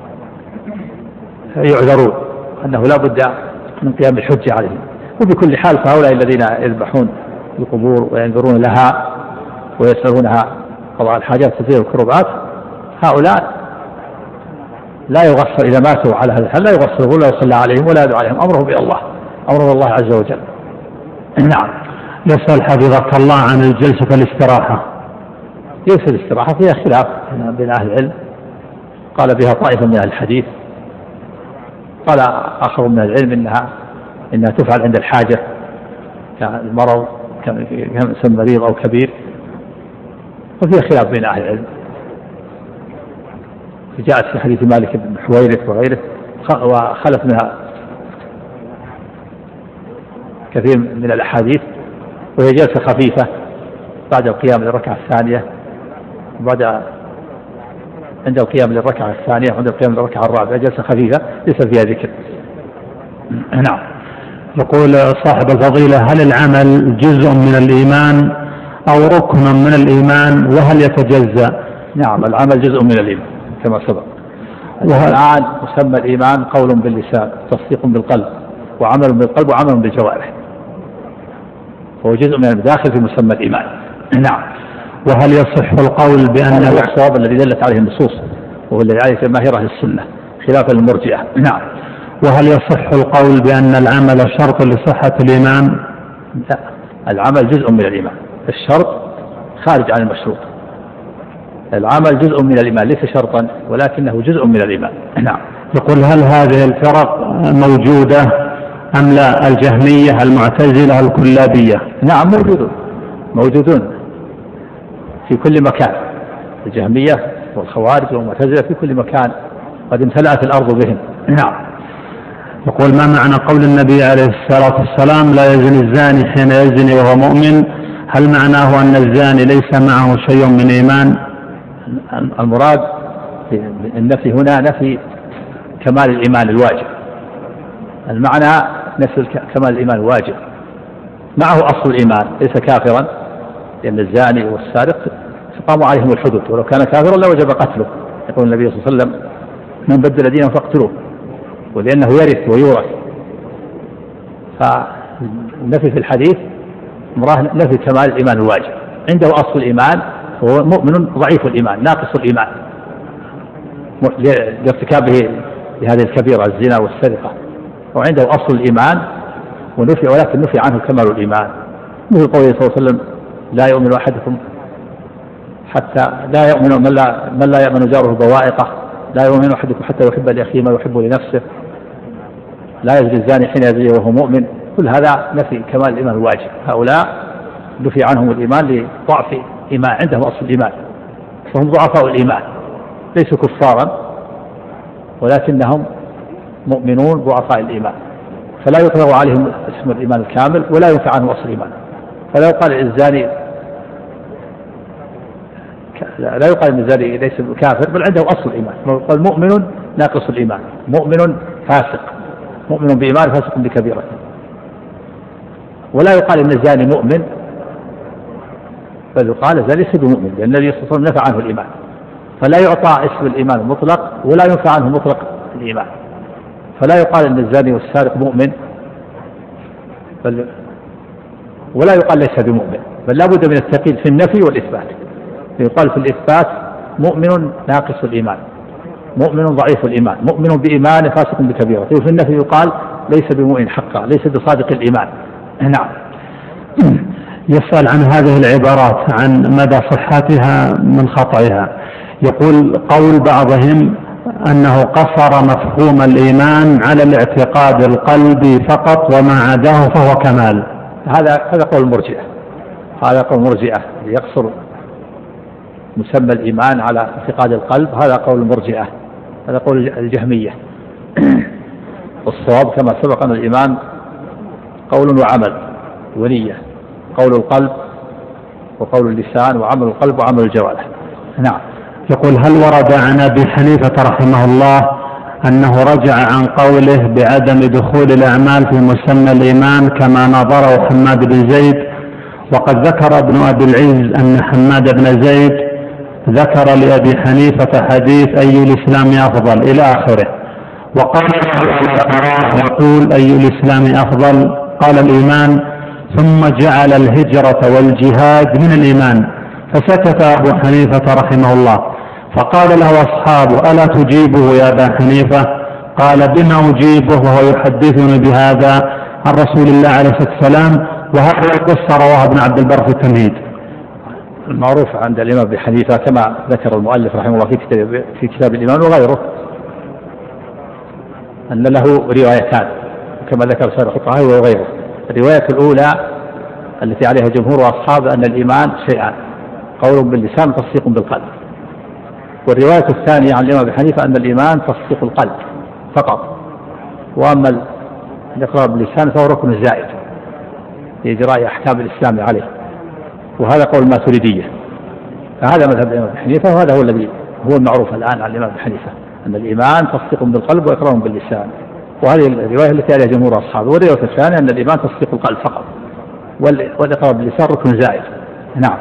يعذرون، أنه لا بد من قيام الحجة عليهم. وبكل حال فهؤلاء الذين يذبحون القبور وينذرون لها ويسألونها قضاء الحاجات تزيل الكربات، هؤلاء لا يغفر إذا ماتوا على هذا الحال، لا يغفر ولا يصلى عليهم ولا يدعو عليهم، أمره بإلى الله، أمره الله عز وجل. نعم. يسأل حفظك الله عن الجلسة الاستراحة. جلسة الاستراحة فيها خلاف بين أهل العلم، قال بها طائفة من الحديث، قال آخر من العلم إنها إنها تفعل عند الحاجة كالمرض كإنسان مريض أو كبير، وفيها خلاف بين أهل العلم. جاءت في حديث مالك بن حويرث وغيره، وخلف منها كثير من الأحاديث، وهي جلسة خفيفة بعد القيام للركعة الثانية، وبعد عند القيام للركعة الثانية وعند القيام للركعة الرابعة، جلسة خفيفة ليس فيها ذكر. نعم. يقول صاحب الفضيلة: هل العمل جزء من الإيمان أو ركن من الإيمان، وهل يتجزأ؟ نعم، العمل جزء من الإيمان كما سبق. الآن مسمى الإيمان قول باللسان، تصديق بالقلب، وعمل بالقلب، وعمل بالجوارح، هو جزء من الداخل في مسمى الإيمان. نعم. وهل يصح القول بأن هذا هو الصواب الذي دلت عليه النصوص، وهو الذي عليه ماهرة السنة خلافا للمرجئة. نعم. وهل يصح القول بأن العمل شرط لصحة الإيمان؟ لا، العمل جزء من الإيمان، الشرط خارج عن المشروط. العمل جزء من الإيمان ليس شرطا، ولكنه جزء من الإيمان. نعم. يقول: هل هذه الفرق موجودة أم لا؟ الجهمية، المعتزلة، الكلابية. نعم، موجودون موجودون في كل مكان، الجهمية والخوارج والمعتزلة في كل مكان، قد امتلأت الأرض بهم. نعم. يقول: ما معنى قول النبي عليه الصلاة والسلام: لا يزني الزاني حين يزني وهو مؤمن؟ هل معناه أن الزاني ليس معه شيء من إيمان؟ المراد النفي هنا نفي كمال الإيمان الواجب، المعنى نفي كمال الإيمان الواجب، معه أصل الإيمان، ليس كافرا، لأن الزاني والسارق تقام عليهم الحدود، ولو كان كافرا لوجب قتله، يقول النبي صلى الله عليه وسلم: من بدل دينه فاقتلوه، ولأنه يرث ويورث. فالنفي في الحديث مراه نفي كمال الإيمان الواجب، عنده أصل الإيمان، هو مؤمن ضعيف الإيمان ناقص الإيمان لارتكابه لهذه الكبيرة الزنا والسرقة، وعنده أصل الإيمان ونفي، ولكن نفي عنه كمال الإيمان، مثل قوله صلى الله عليه وسلم: لا يؤمن أحدكم حتى لا يؤمن من لا, من لا يأمن جاره بوائقه، لا يؤمن أحدكم حتى يحب لأخيه ما يحب لنفسه، لا يزني الزاني حين يزني وهو مؤمن، كل هذا نفي كمال الإيمان الواجب. هؤلاء نفي عنهم الإيمان لضعف إيمان، عندهم أصل الإيمان، فهم ضعفاء الإيمان ليسوا كفارا ولكنهم مؤمنون ضعفاء الإيمان، فلا يطلق عليهم اسم الإيمان الكامل ولا ينفع عنهم أصل الإيمان. فلا يقال الزاني لا يقال ان الزاني ليس كافر، بل عنده اصل الايمان. قال مؤمن ناقص الايمان، مؤمن فاسق، مؤمن بايمان فاسق بكبيرة. ولا يقال ان الزاني مؤمن، بل يقال الزاني ليس بمؤمن، لان النبي صلى الله عليه وسلم نفى عنه الايمان، فلا يعطى اسم الايمان المطلق ولا ينفع عنه مطلق الايمان. فلا يقال ان الزاني والسارق مؤمن، بل ولا يقال ليس بمؤمن، بل لا بد من التقييد في النفي والاثبات. يقال في الإثبات مؤمن ناقص الإيمان، مؤمن ضعيف الإيمان، مؤمن بإيمان فاسق بكبيرة. وفي النفي يقال ليس بمؤمن حقا، ليس بصادق الإيمان. نعم. يسأل عن هذه العبارات عن مدى صحتها من خطئها. يقول قول بعضهم أنه قصر مفهوم الإيمان على الاعتقاد القلبي فقط وما عداه فهو كمال. هذا هذا قول المرجئة، هذا قول المرجئة يقصر مسمى الإيمان على اعتقاد القلب، هذا قول المرجئة، هذا قول الجهمية. والصواب كما سبق أن الإيمان قول وعمل ونية، قول القلب وقول اللسان وعمل القلب وعمل الجوارح. نعم. يقول هل ورد عن أبي حنيفة رحمه الله أنه رجع عن قوله بعدم دخول الأعمال في مسمى الإيمان كما نظره حماد بن زيد؟ وقد ذكر ابن أبي العز أن حماد بن زيد ذكر لأبي حنيفة حديث أي الإسلام أفضل إلى آخره، وقال يقول أي الإسلام أفضل؟ قال الإيمان، ثم جعل الهجرة والجهاد من الإيمان، فسكت أبو حنيفة رحمه الله، فقال له أصحابه ألا تجيبه يا أبا حنيفة؟ قال بما أجيبه وهو يحدثني بهذا عن رسول الله عليه الصلاة والسلام، وهذا القصة رواه ابن عبد البر في التمهيد. المعروف عند الإمام أبي حنيفة كما ذكر المؤلف رحمه الله في كتاب, في كتاب الإيمان وغيره أن له روايتان كما ذكر سائر الفقهاء وغيره. الرواية الأولى التي عليها جمهور أصحاب أن الإيمان شيئان، قول باللسان وتصديق بالقلب. والرواية الثانية عن الإمام أبي حنيفة أن الإيمان تصديق القلب فقط، وأما الإقرار باللسان فهو ركن زائد لإجراء أحكام الإسلام عليه، وهذا قول الماتريدية. فهذا مذهب الإمام أبي حنيفة، وهذا هو الذي هو المعروف الآن عن الإمام أبي حنيفة أن الإيمان تصديق بالقلب وإقرار باللسان، وهذه الرواية التي عليها جمهور أصحابه. والرواية الثانية أن الإيمان تصديق القلب فقط والإقرار باللسان ركن زائد. نعم.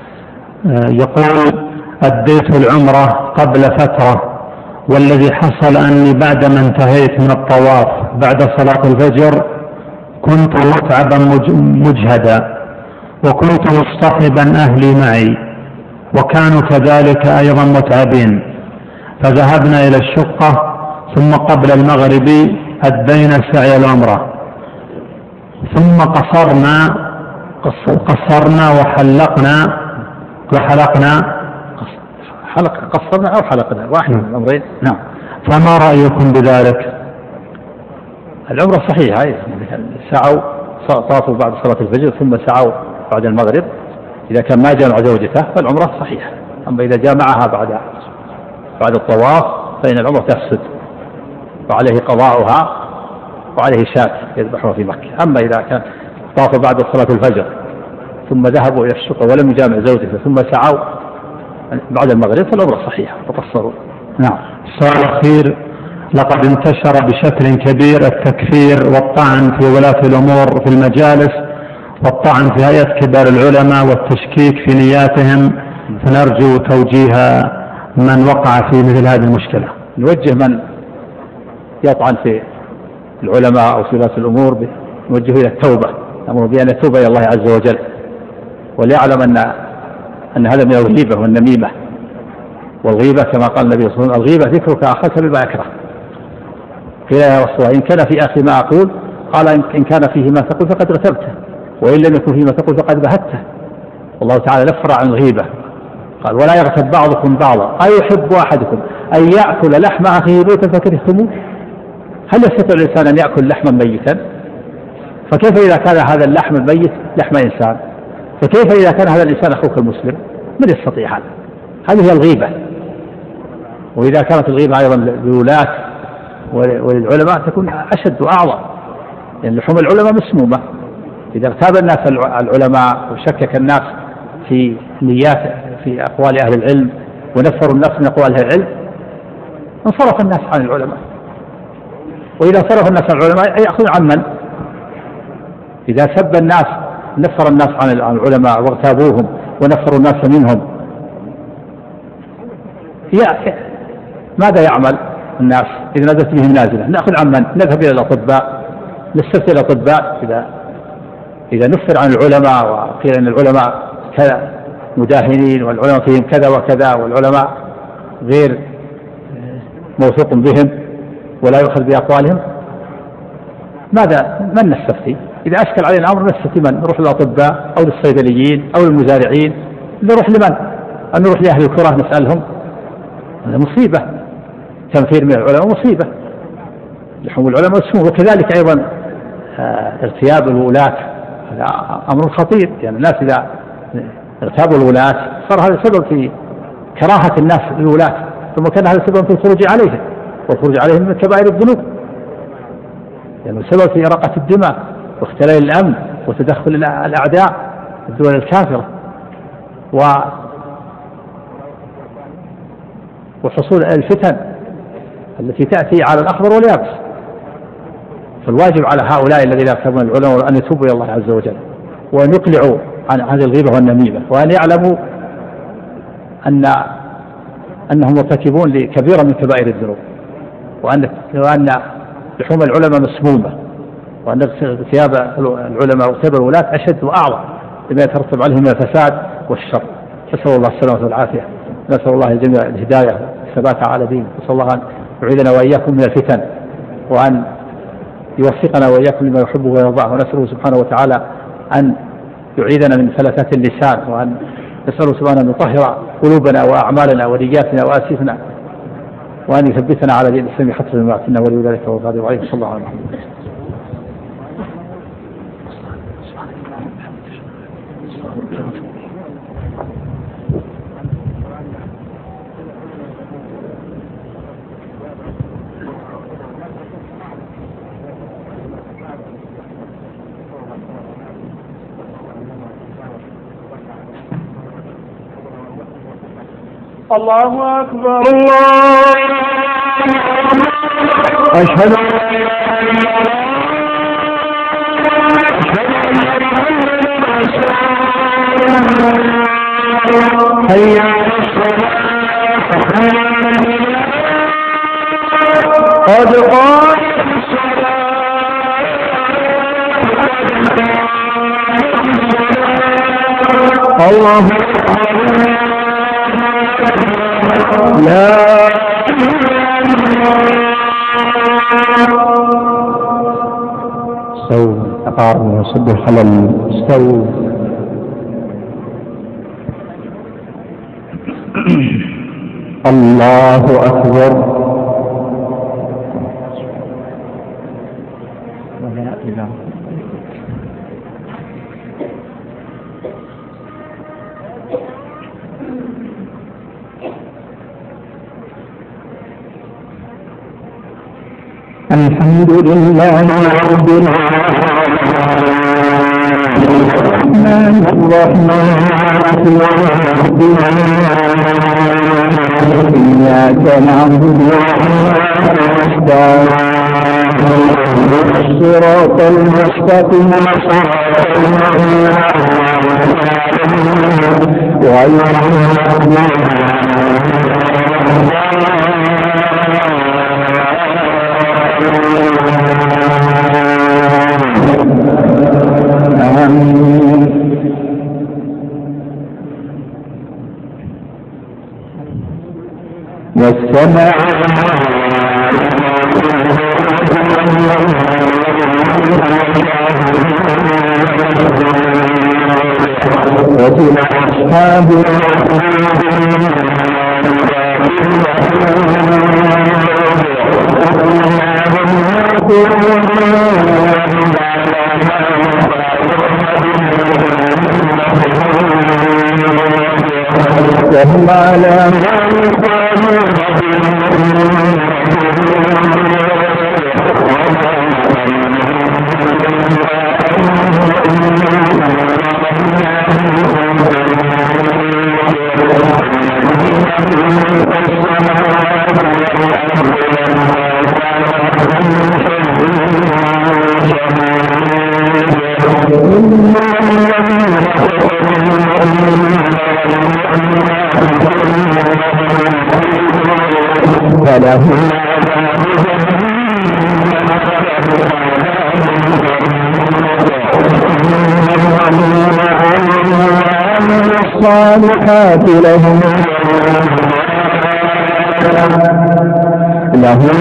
يقول أديت العمرة قبل فترة، والذي حصل أني بعدما انتهيت من الطواف بعد صلاة الفجر كنت متعبا مجهدا، وكنت مصطحبا أهلي معي وكانوا كذلك أيضا متعبين، فذهبنا إلى الشقة، ثم قبل المغرب أدينا سعي العمرة، ثم قصرنا قصرنا وحلقنا وحلقنا حلق قصرنا أو حلقنا واحد من الأمرين. نعم. فما رأيكم بذلك؟ العمرة صحيحة، سعوا طافوا بعد صلاة الفجر ثم سعوا بعد المغرب إذا كان ما جامع زوجته فالعمرة صحيحة. أما إذا جامعها بعد بعد الطواف فإن العمرة تفسد وعليه قضاؤها وعليه شاة يذبحها في مكة. أما إذا كان طاف بعد صلاة الفجر ثم ذهبوا إلى الشقة ولم يجامع زوجته ثم سعوا بعد المغرب فالعمرة صحيحة وقصروا. نعم. السؤال الأخير: لقد انتشر بشكل كبير التكفير والطعن في ولاة الأمور في المجالس والطعن في هيئة كبار العلماء والتشكيك في نياتهم، فنرجو توجيه من وقع في مثل هذه المشكلة. نوجه من يطعن في العلماء أو في ولاة الأمور نوجه إلى التوبة، نأمر بأن يتوب إلى الله عز وجل، وليعلم أن أن هذا من الغيبة والنميمة. والغيبة كما قال النبي صلى الله عليه وسلم: الغيبة ذكرك أخاك بما يكره. قيل يا رسول الله: إن كان في أخي ما أقول؟ قال: إن كان فيه ما تقول فقد غتبته، وإن لم يكن فيه ما تقول فقد بهته. والله تعالى نفر عن الغيبة، قال: ولا يغتب بعضكم بعضا أيحب أحدكم أن يأكل لحم أخيه ميتا فكرهتموه. هل يستطيع الإنسان أن يأكل لحما ميتا؟ فكيف إذا كان هذا اللحم الميت لحم إنسان؟ فكيف إذا كان هذا الإنسان أخوك المسلم؟ من يستطيع هذا؟ هذه هي الغيبة. وإذا كانت الغيبة أيضا للولاة وللعلماء تكون أشد وأعظم، لأن يعني لحوم العلماء مسمومة. إذا اغتاب الناس العلماء وشكك الناس في نيات في أقوال أهل العلم ونفروا الناس من أقوال أهل العلم انصرف الناس عن العلماء. وإذا صرف الناس عن العلماء يأخذ عن من؟ إذا سب الناس نفر الناس عن العلماء واغتابوهم ونفروا الناس منهم، ماذا يعمل الناس إذا نزلت بهم نازلة؟ نأخذ عن من؟ نذهب إلى الأطباء، نستفتي الأطباء إذا إذا نفر عن العلماء وقيل أن العلماء كذا مداهنين والعلماء فيهم كذا وكذا والعلماء غير موثوق بهم ولا يؤخذ بأقوالهم، ماذا من نستفتي؟ إذا أشكل علينا الأمر نستفتي من؟ نروح للأطباء أو للصيدليين أو للمزارعين؟ نروح لمن؟ أن نروح لأهل الكرة نسألهم؟ هذا مصيبة، تنفير من العلماء مصيبة، لحوم العلماء مسموم. وكذلك أيضا اغتياب الولاة هذا أمر خطير، يعني الناس إذا اغتابوا الولاة صار هذا سبب في كراهة الناس للولاة، ثم كان هذا سبب في الخروج عليهم، والخروج عليهم من كبائر الذنوب، يعني سبب في إراقة الدماء واختلال الأمن وتدخل الأعداء الدول الكافرة و وحصول الفتن التي تأتي على الأخضر واليابس. فالواجب على هؤلاء الذين يغتابون العلماء أن يتوبوا إلى الله عز وجل وأن يقلعوا عن هذه الغيبة والنميمة، وأن يعلموا أن أنهم مرتكبون لكبيرة من كبائر الذنوب، وأن وأن لحوم العلماء مسمومة، وأن اغتياب العلماء واغتياب الولاة أشد وأعظم لما يترتب عليهم من الفساد والشر. نسأل الله السلامة والعافية، نسأل الله الجميع الهداية والثبات على دينه، نسأل الله أن يعيذنا وإياكم من الفتن وأن يوفقنا وإياكم لما يحبه ويرضاه، ونسأله سبحانه وتعالى أن يعيذنا من فلتات اللسان، وأن نسأله سبحانه أن يطهر قلوبنا وأعمالنا ونياتنا وآسفنا، وأن يثبتنا على دين الإسلام حتى ما أتنا ولي ذلك والقادر عليه. صلى الله عليه وسلم. الله أكبر الله أشهد أن لا إله إلا الله حي على الصلاة قد قامت الصلاة الله أكبر لا استووا تقاربوا وسدوا الخلل استووا الله أكبر الحمد لله رب العالمين الرحمن الرحيم إياك نعبد وإياك نستعين الصراط المستقيم صراط الذين غير والسماء وتلك أصحاب على فلهم الصالحات لهم لهم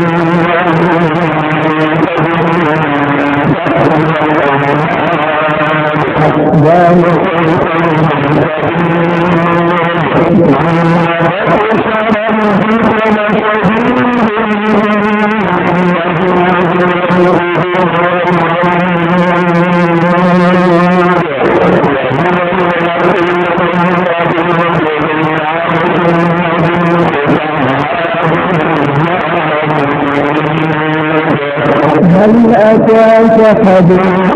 هل أتاك حديث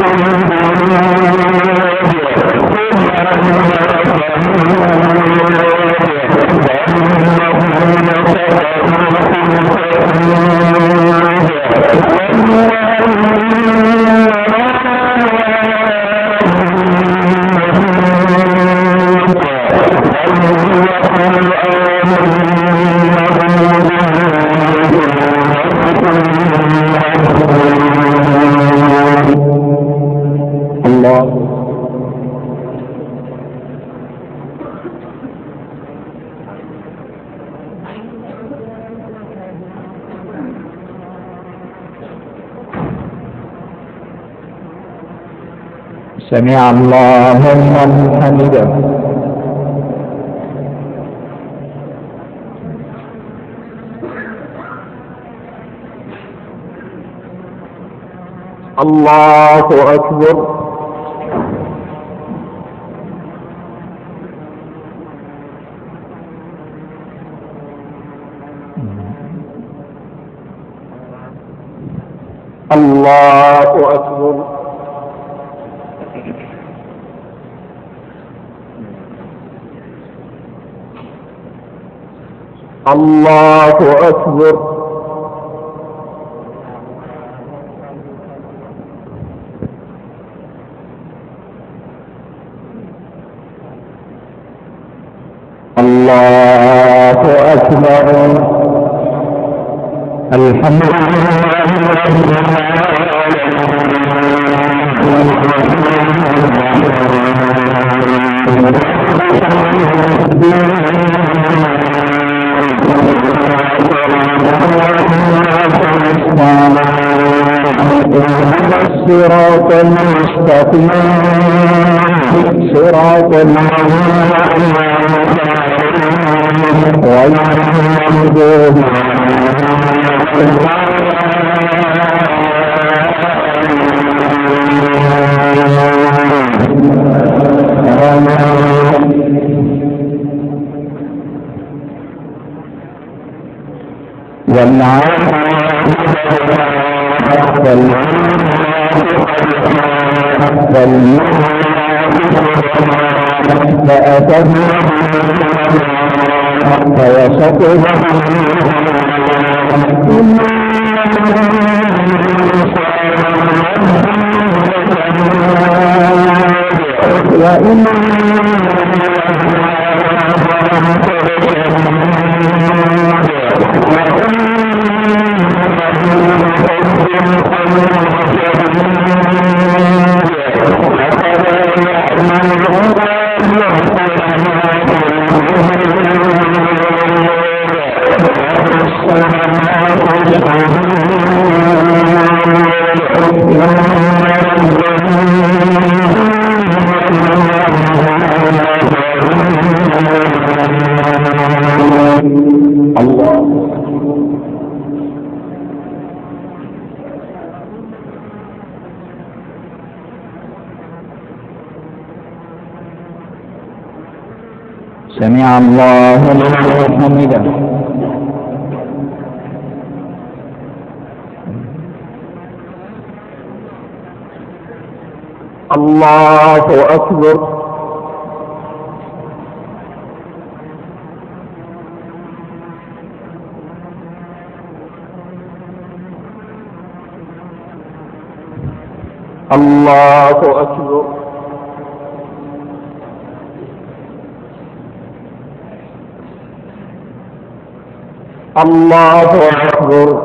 سمع الله لمن حمده. الله أكبر. الله أكبر. الله أكبر. الله أكبر. الحمد الصراط المستقيم صراط الذين غير المغضوب فأتهم فيسقهم وإن سمع الله لمن حمده. الله أكبر. الله أكبر. الله أكبر.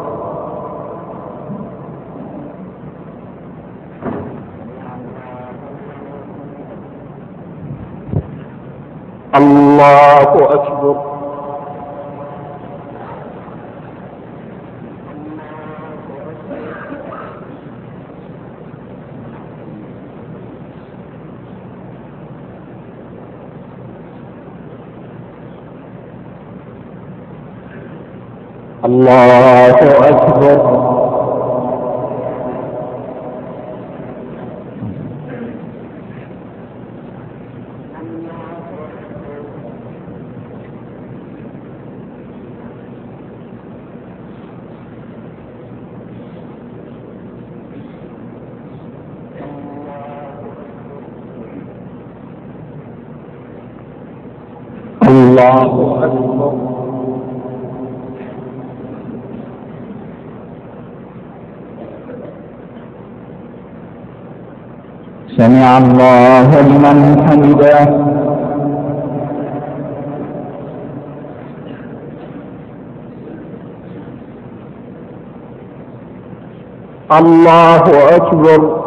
الله أكبر. الله أكبر. الله أكبر. سمع الله لمن حمده. الله أكبر.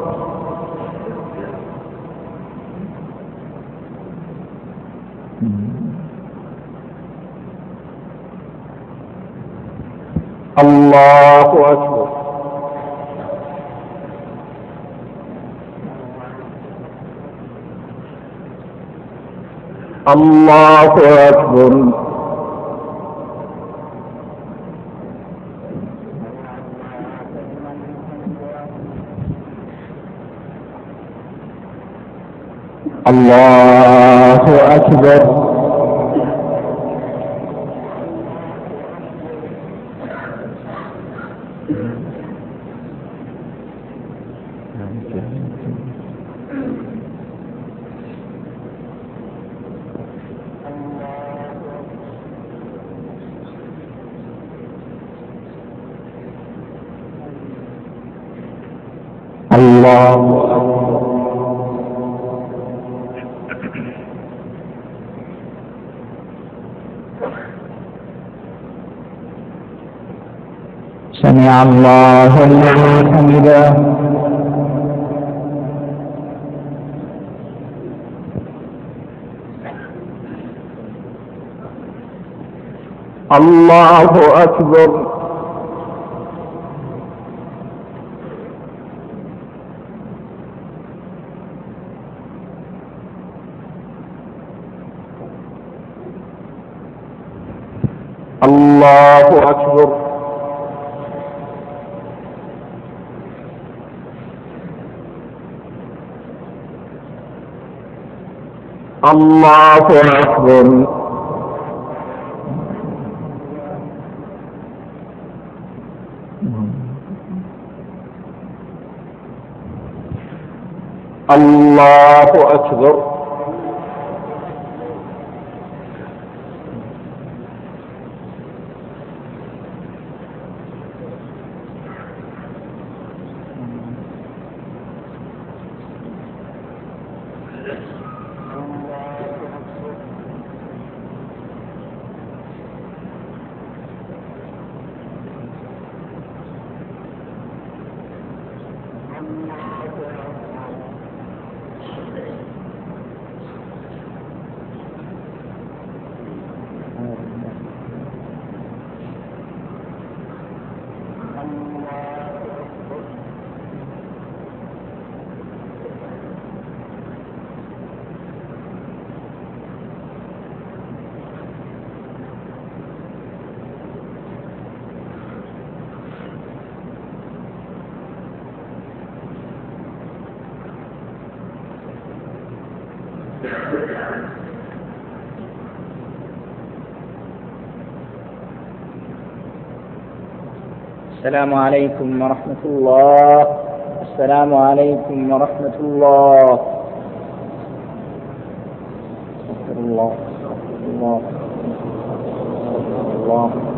الله أكبر. الله أكبر. الله أكبر. الله أكبر. سمع الله لمن حمده. الله أكبر. الله أكبر. الله أكبر. الله أكبر. السلام عليكم ورحمة الله. السلام عليكم ورحمة الله. الله الله الله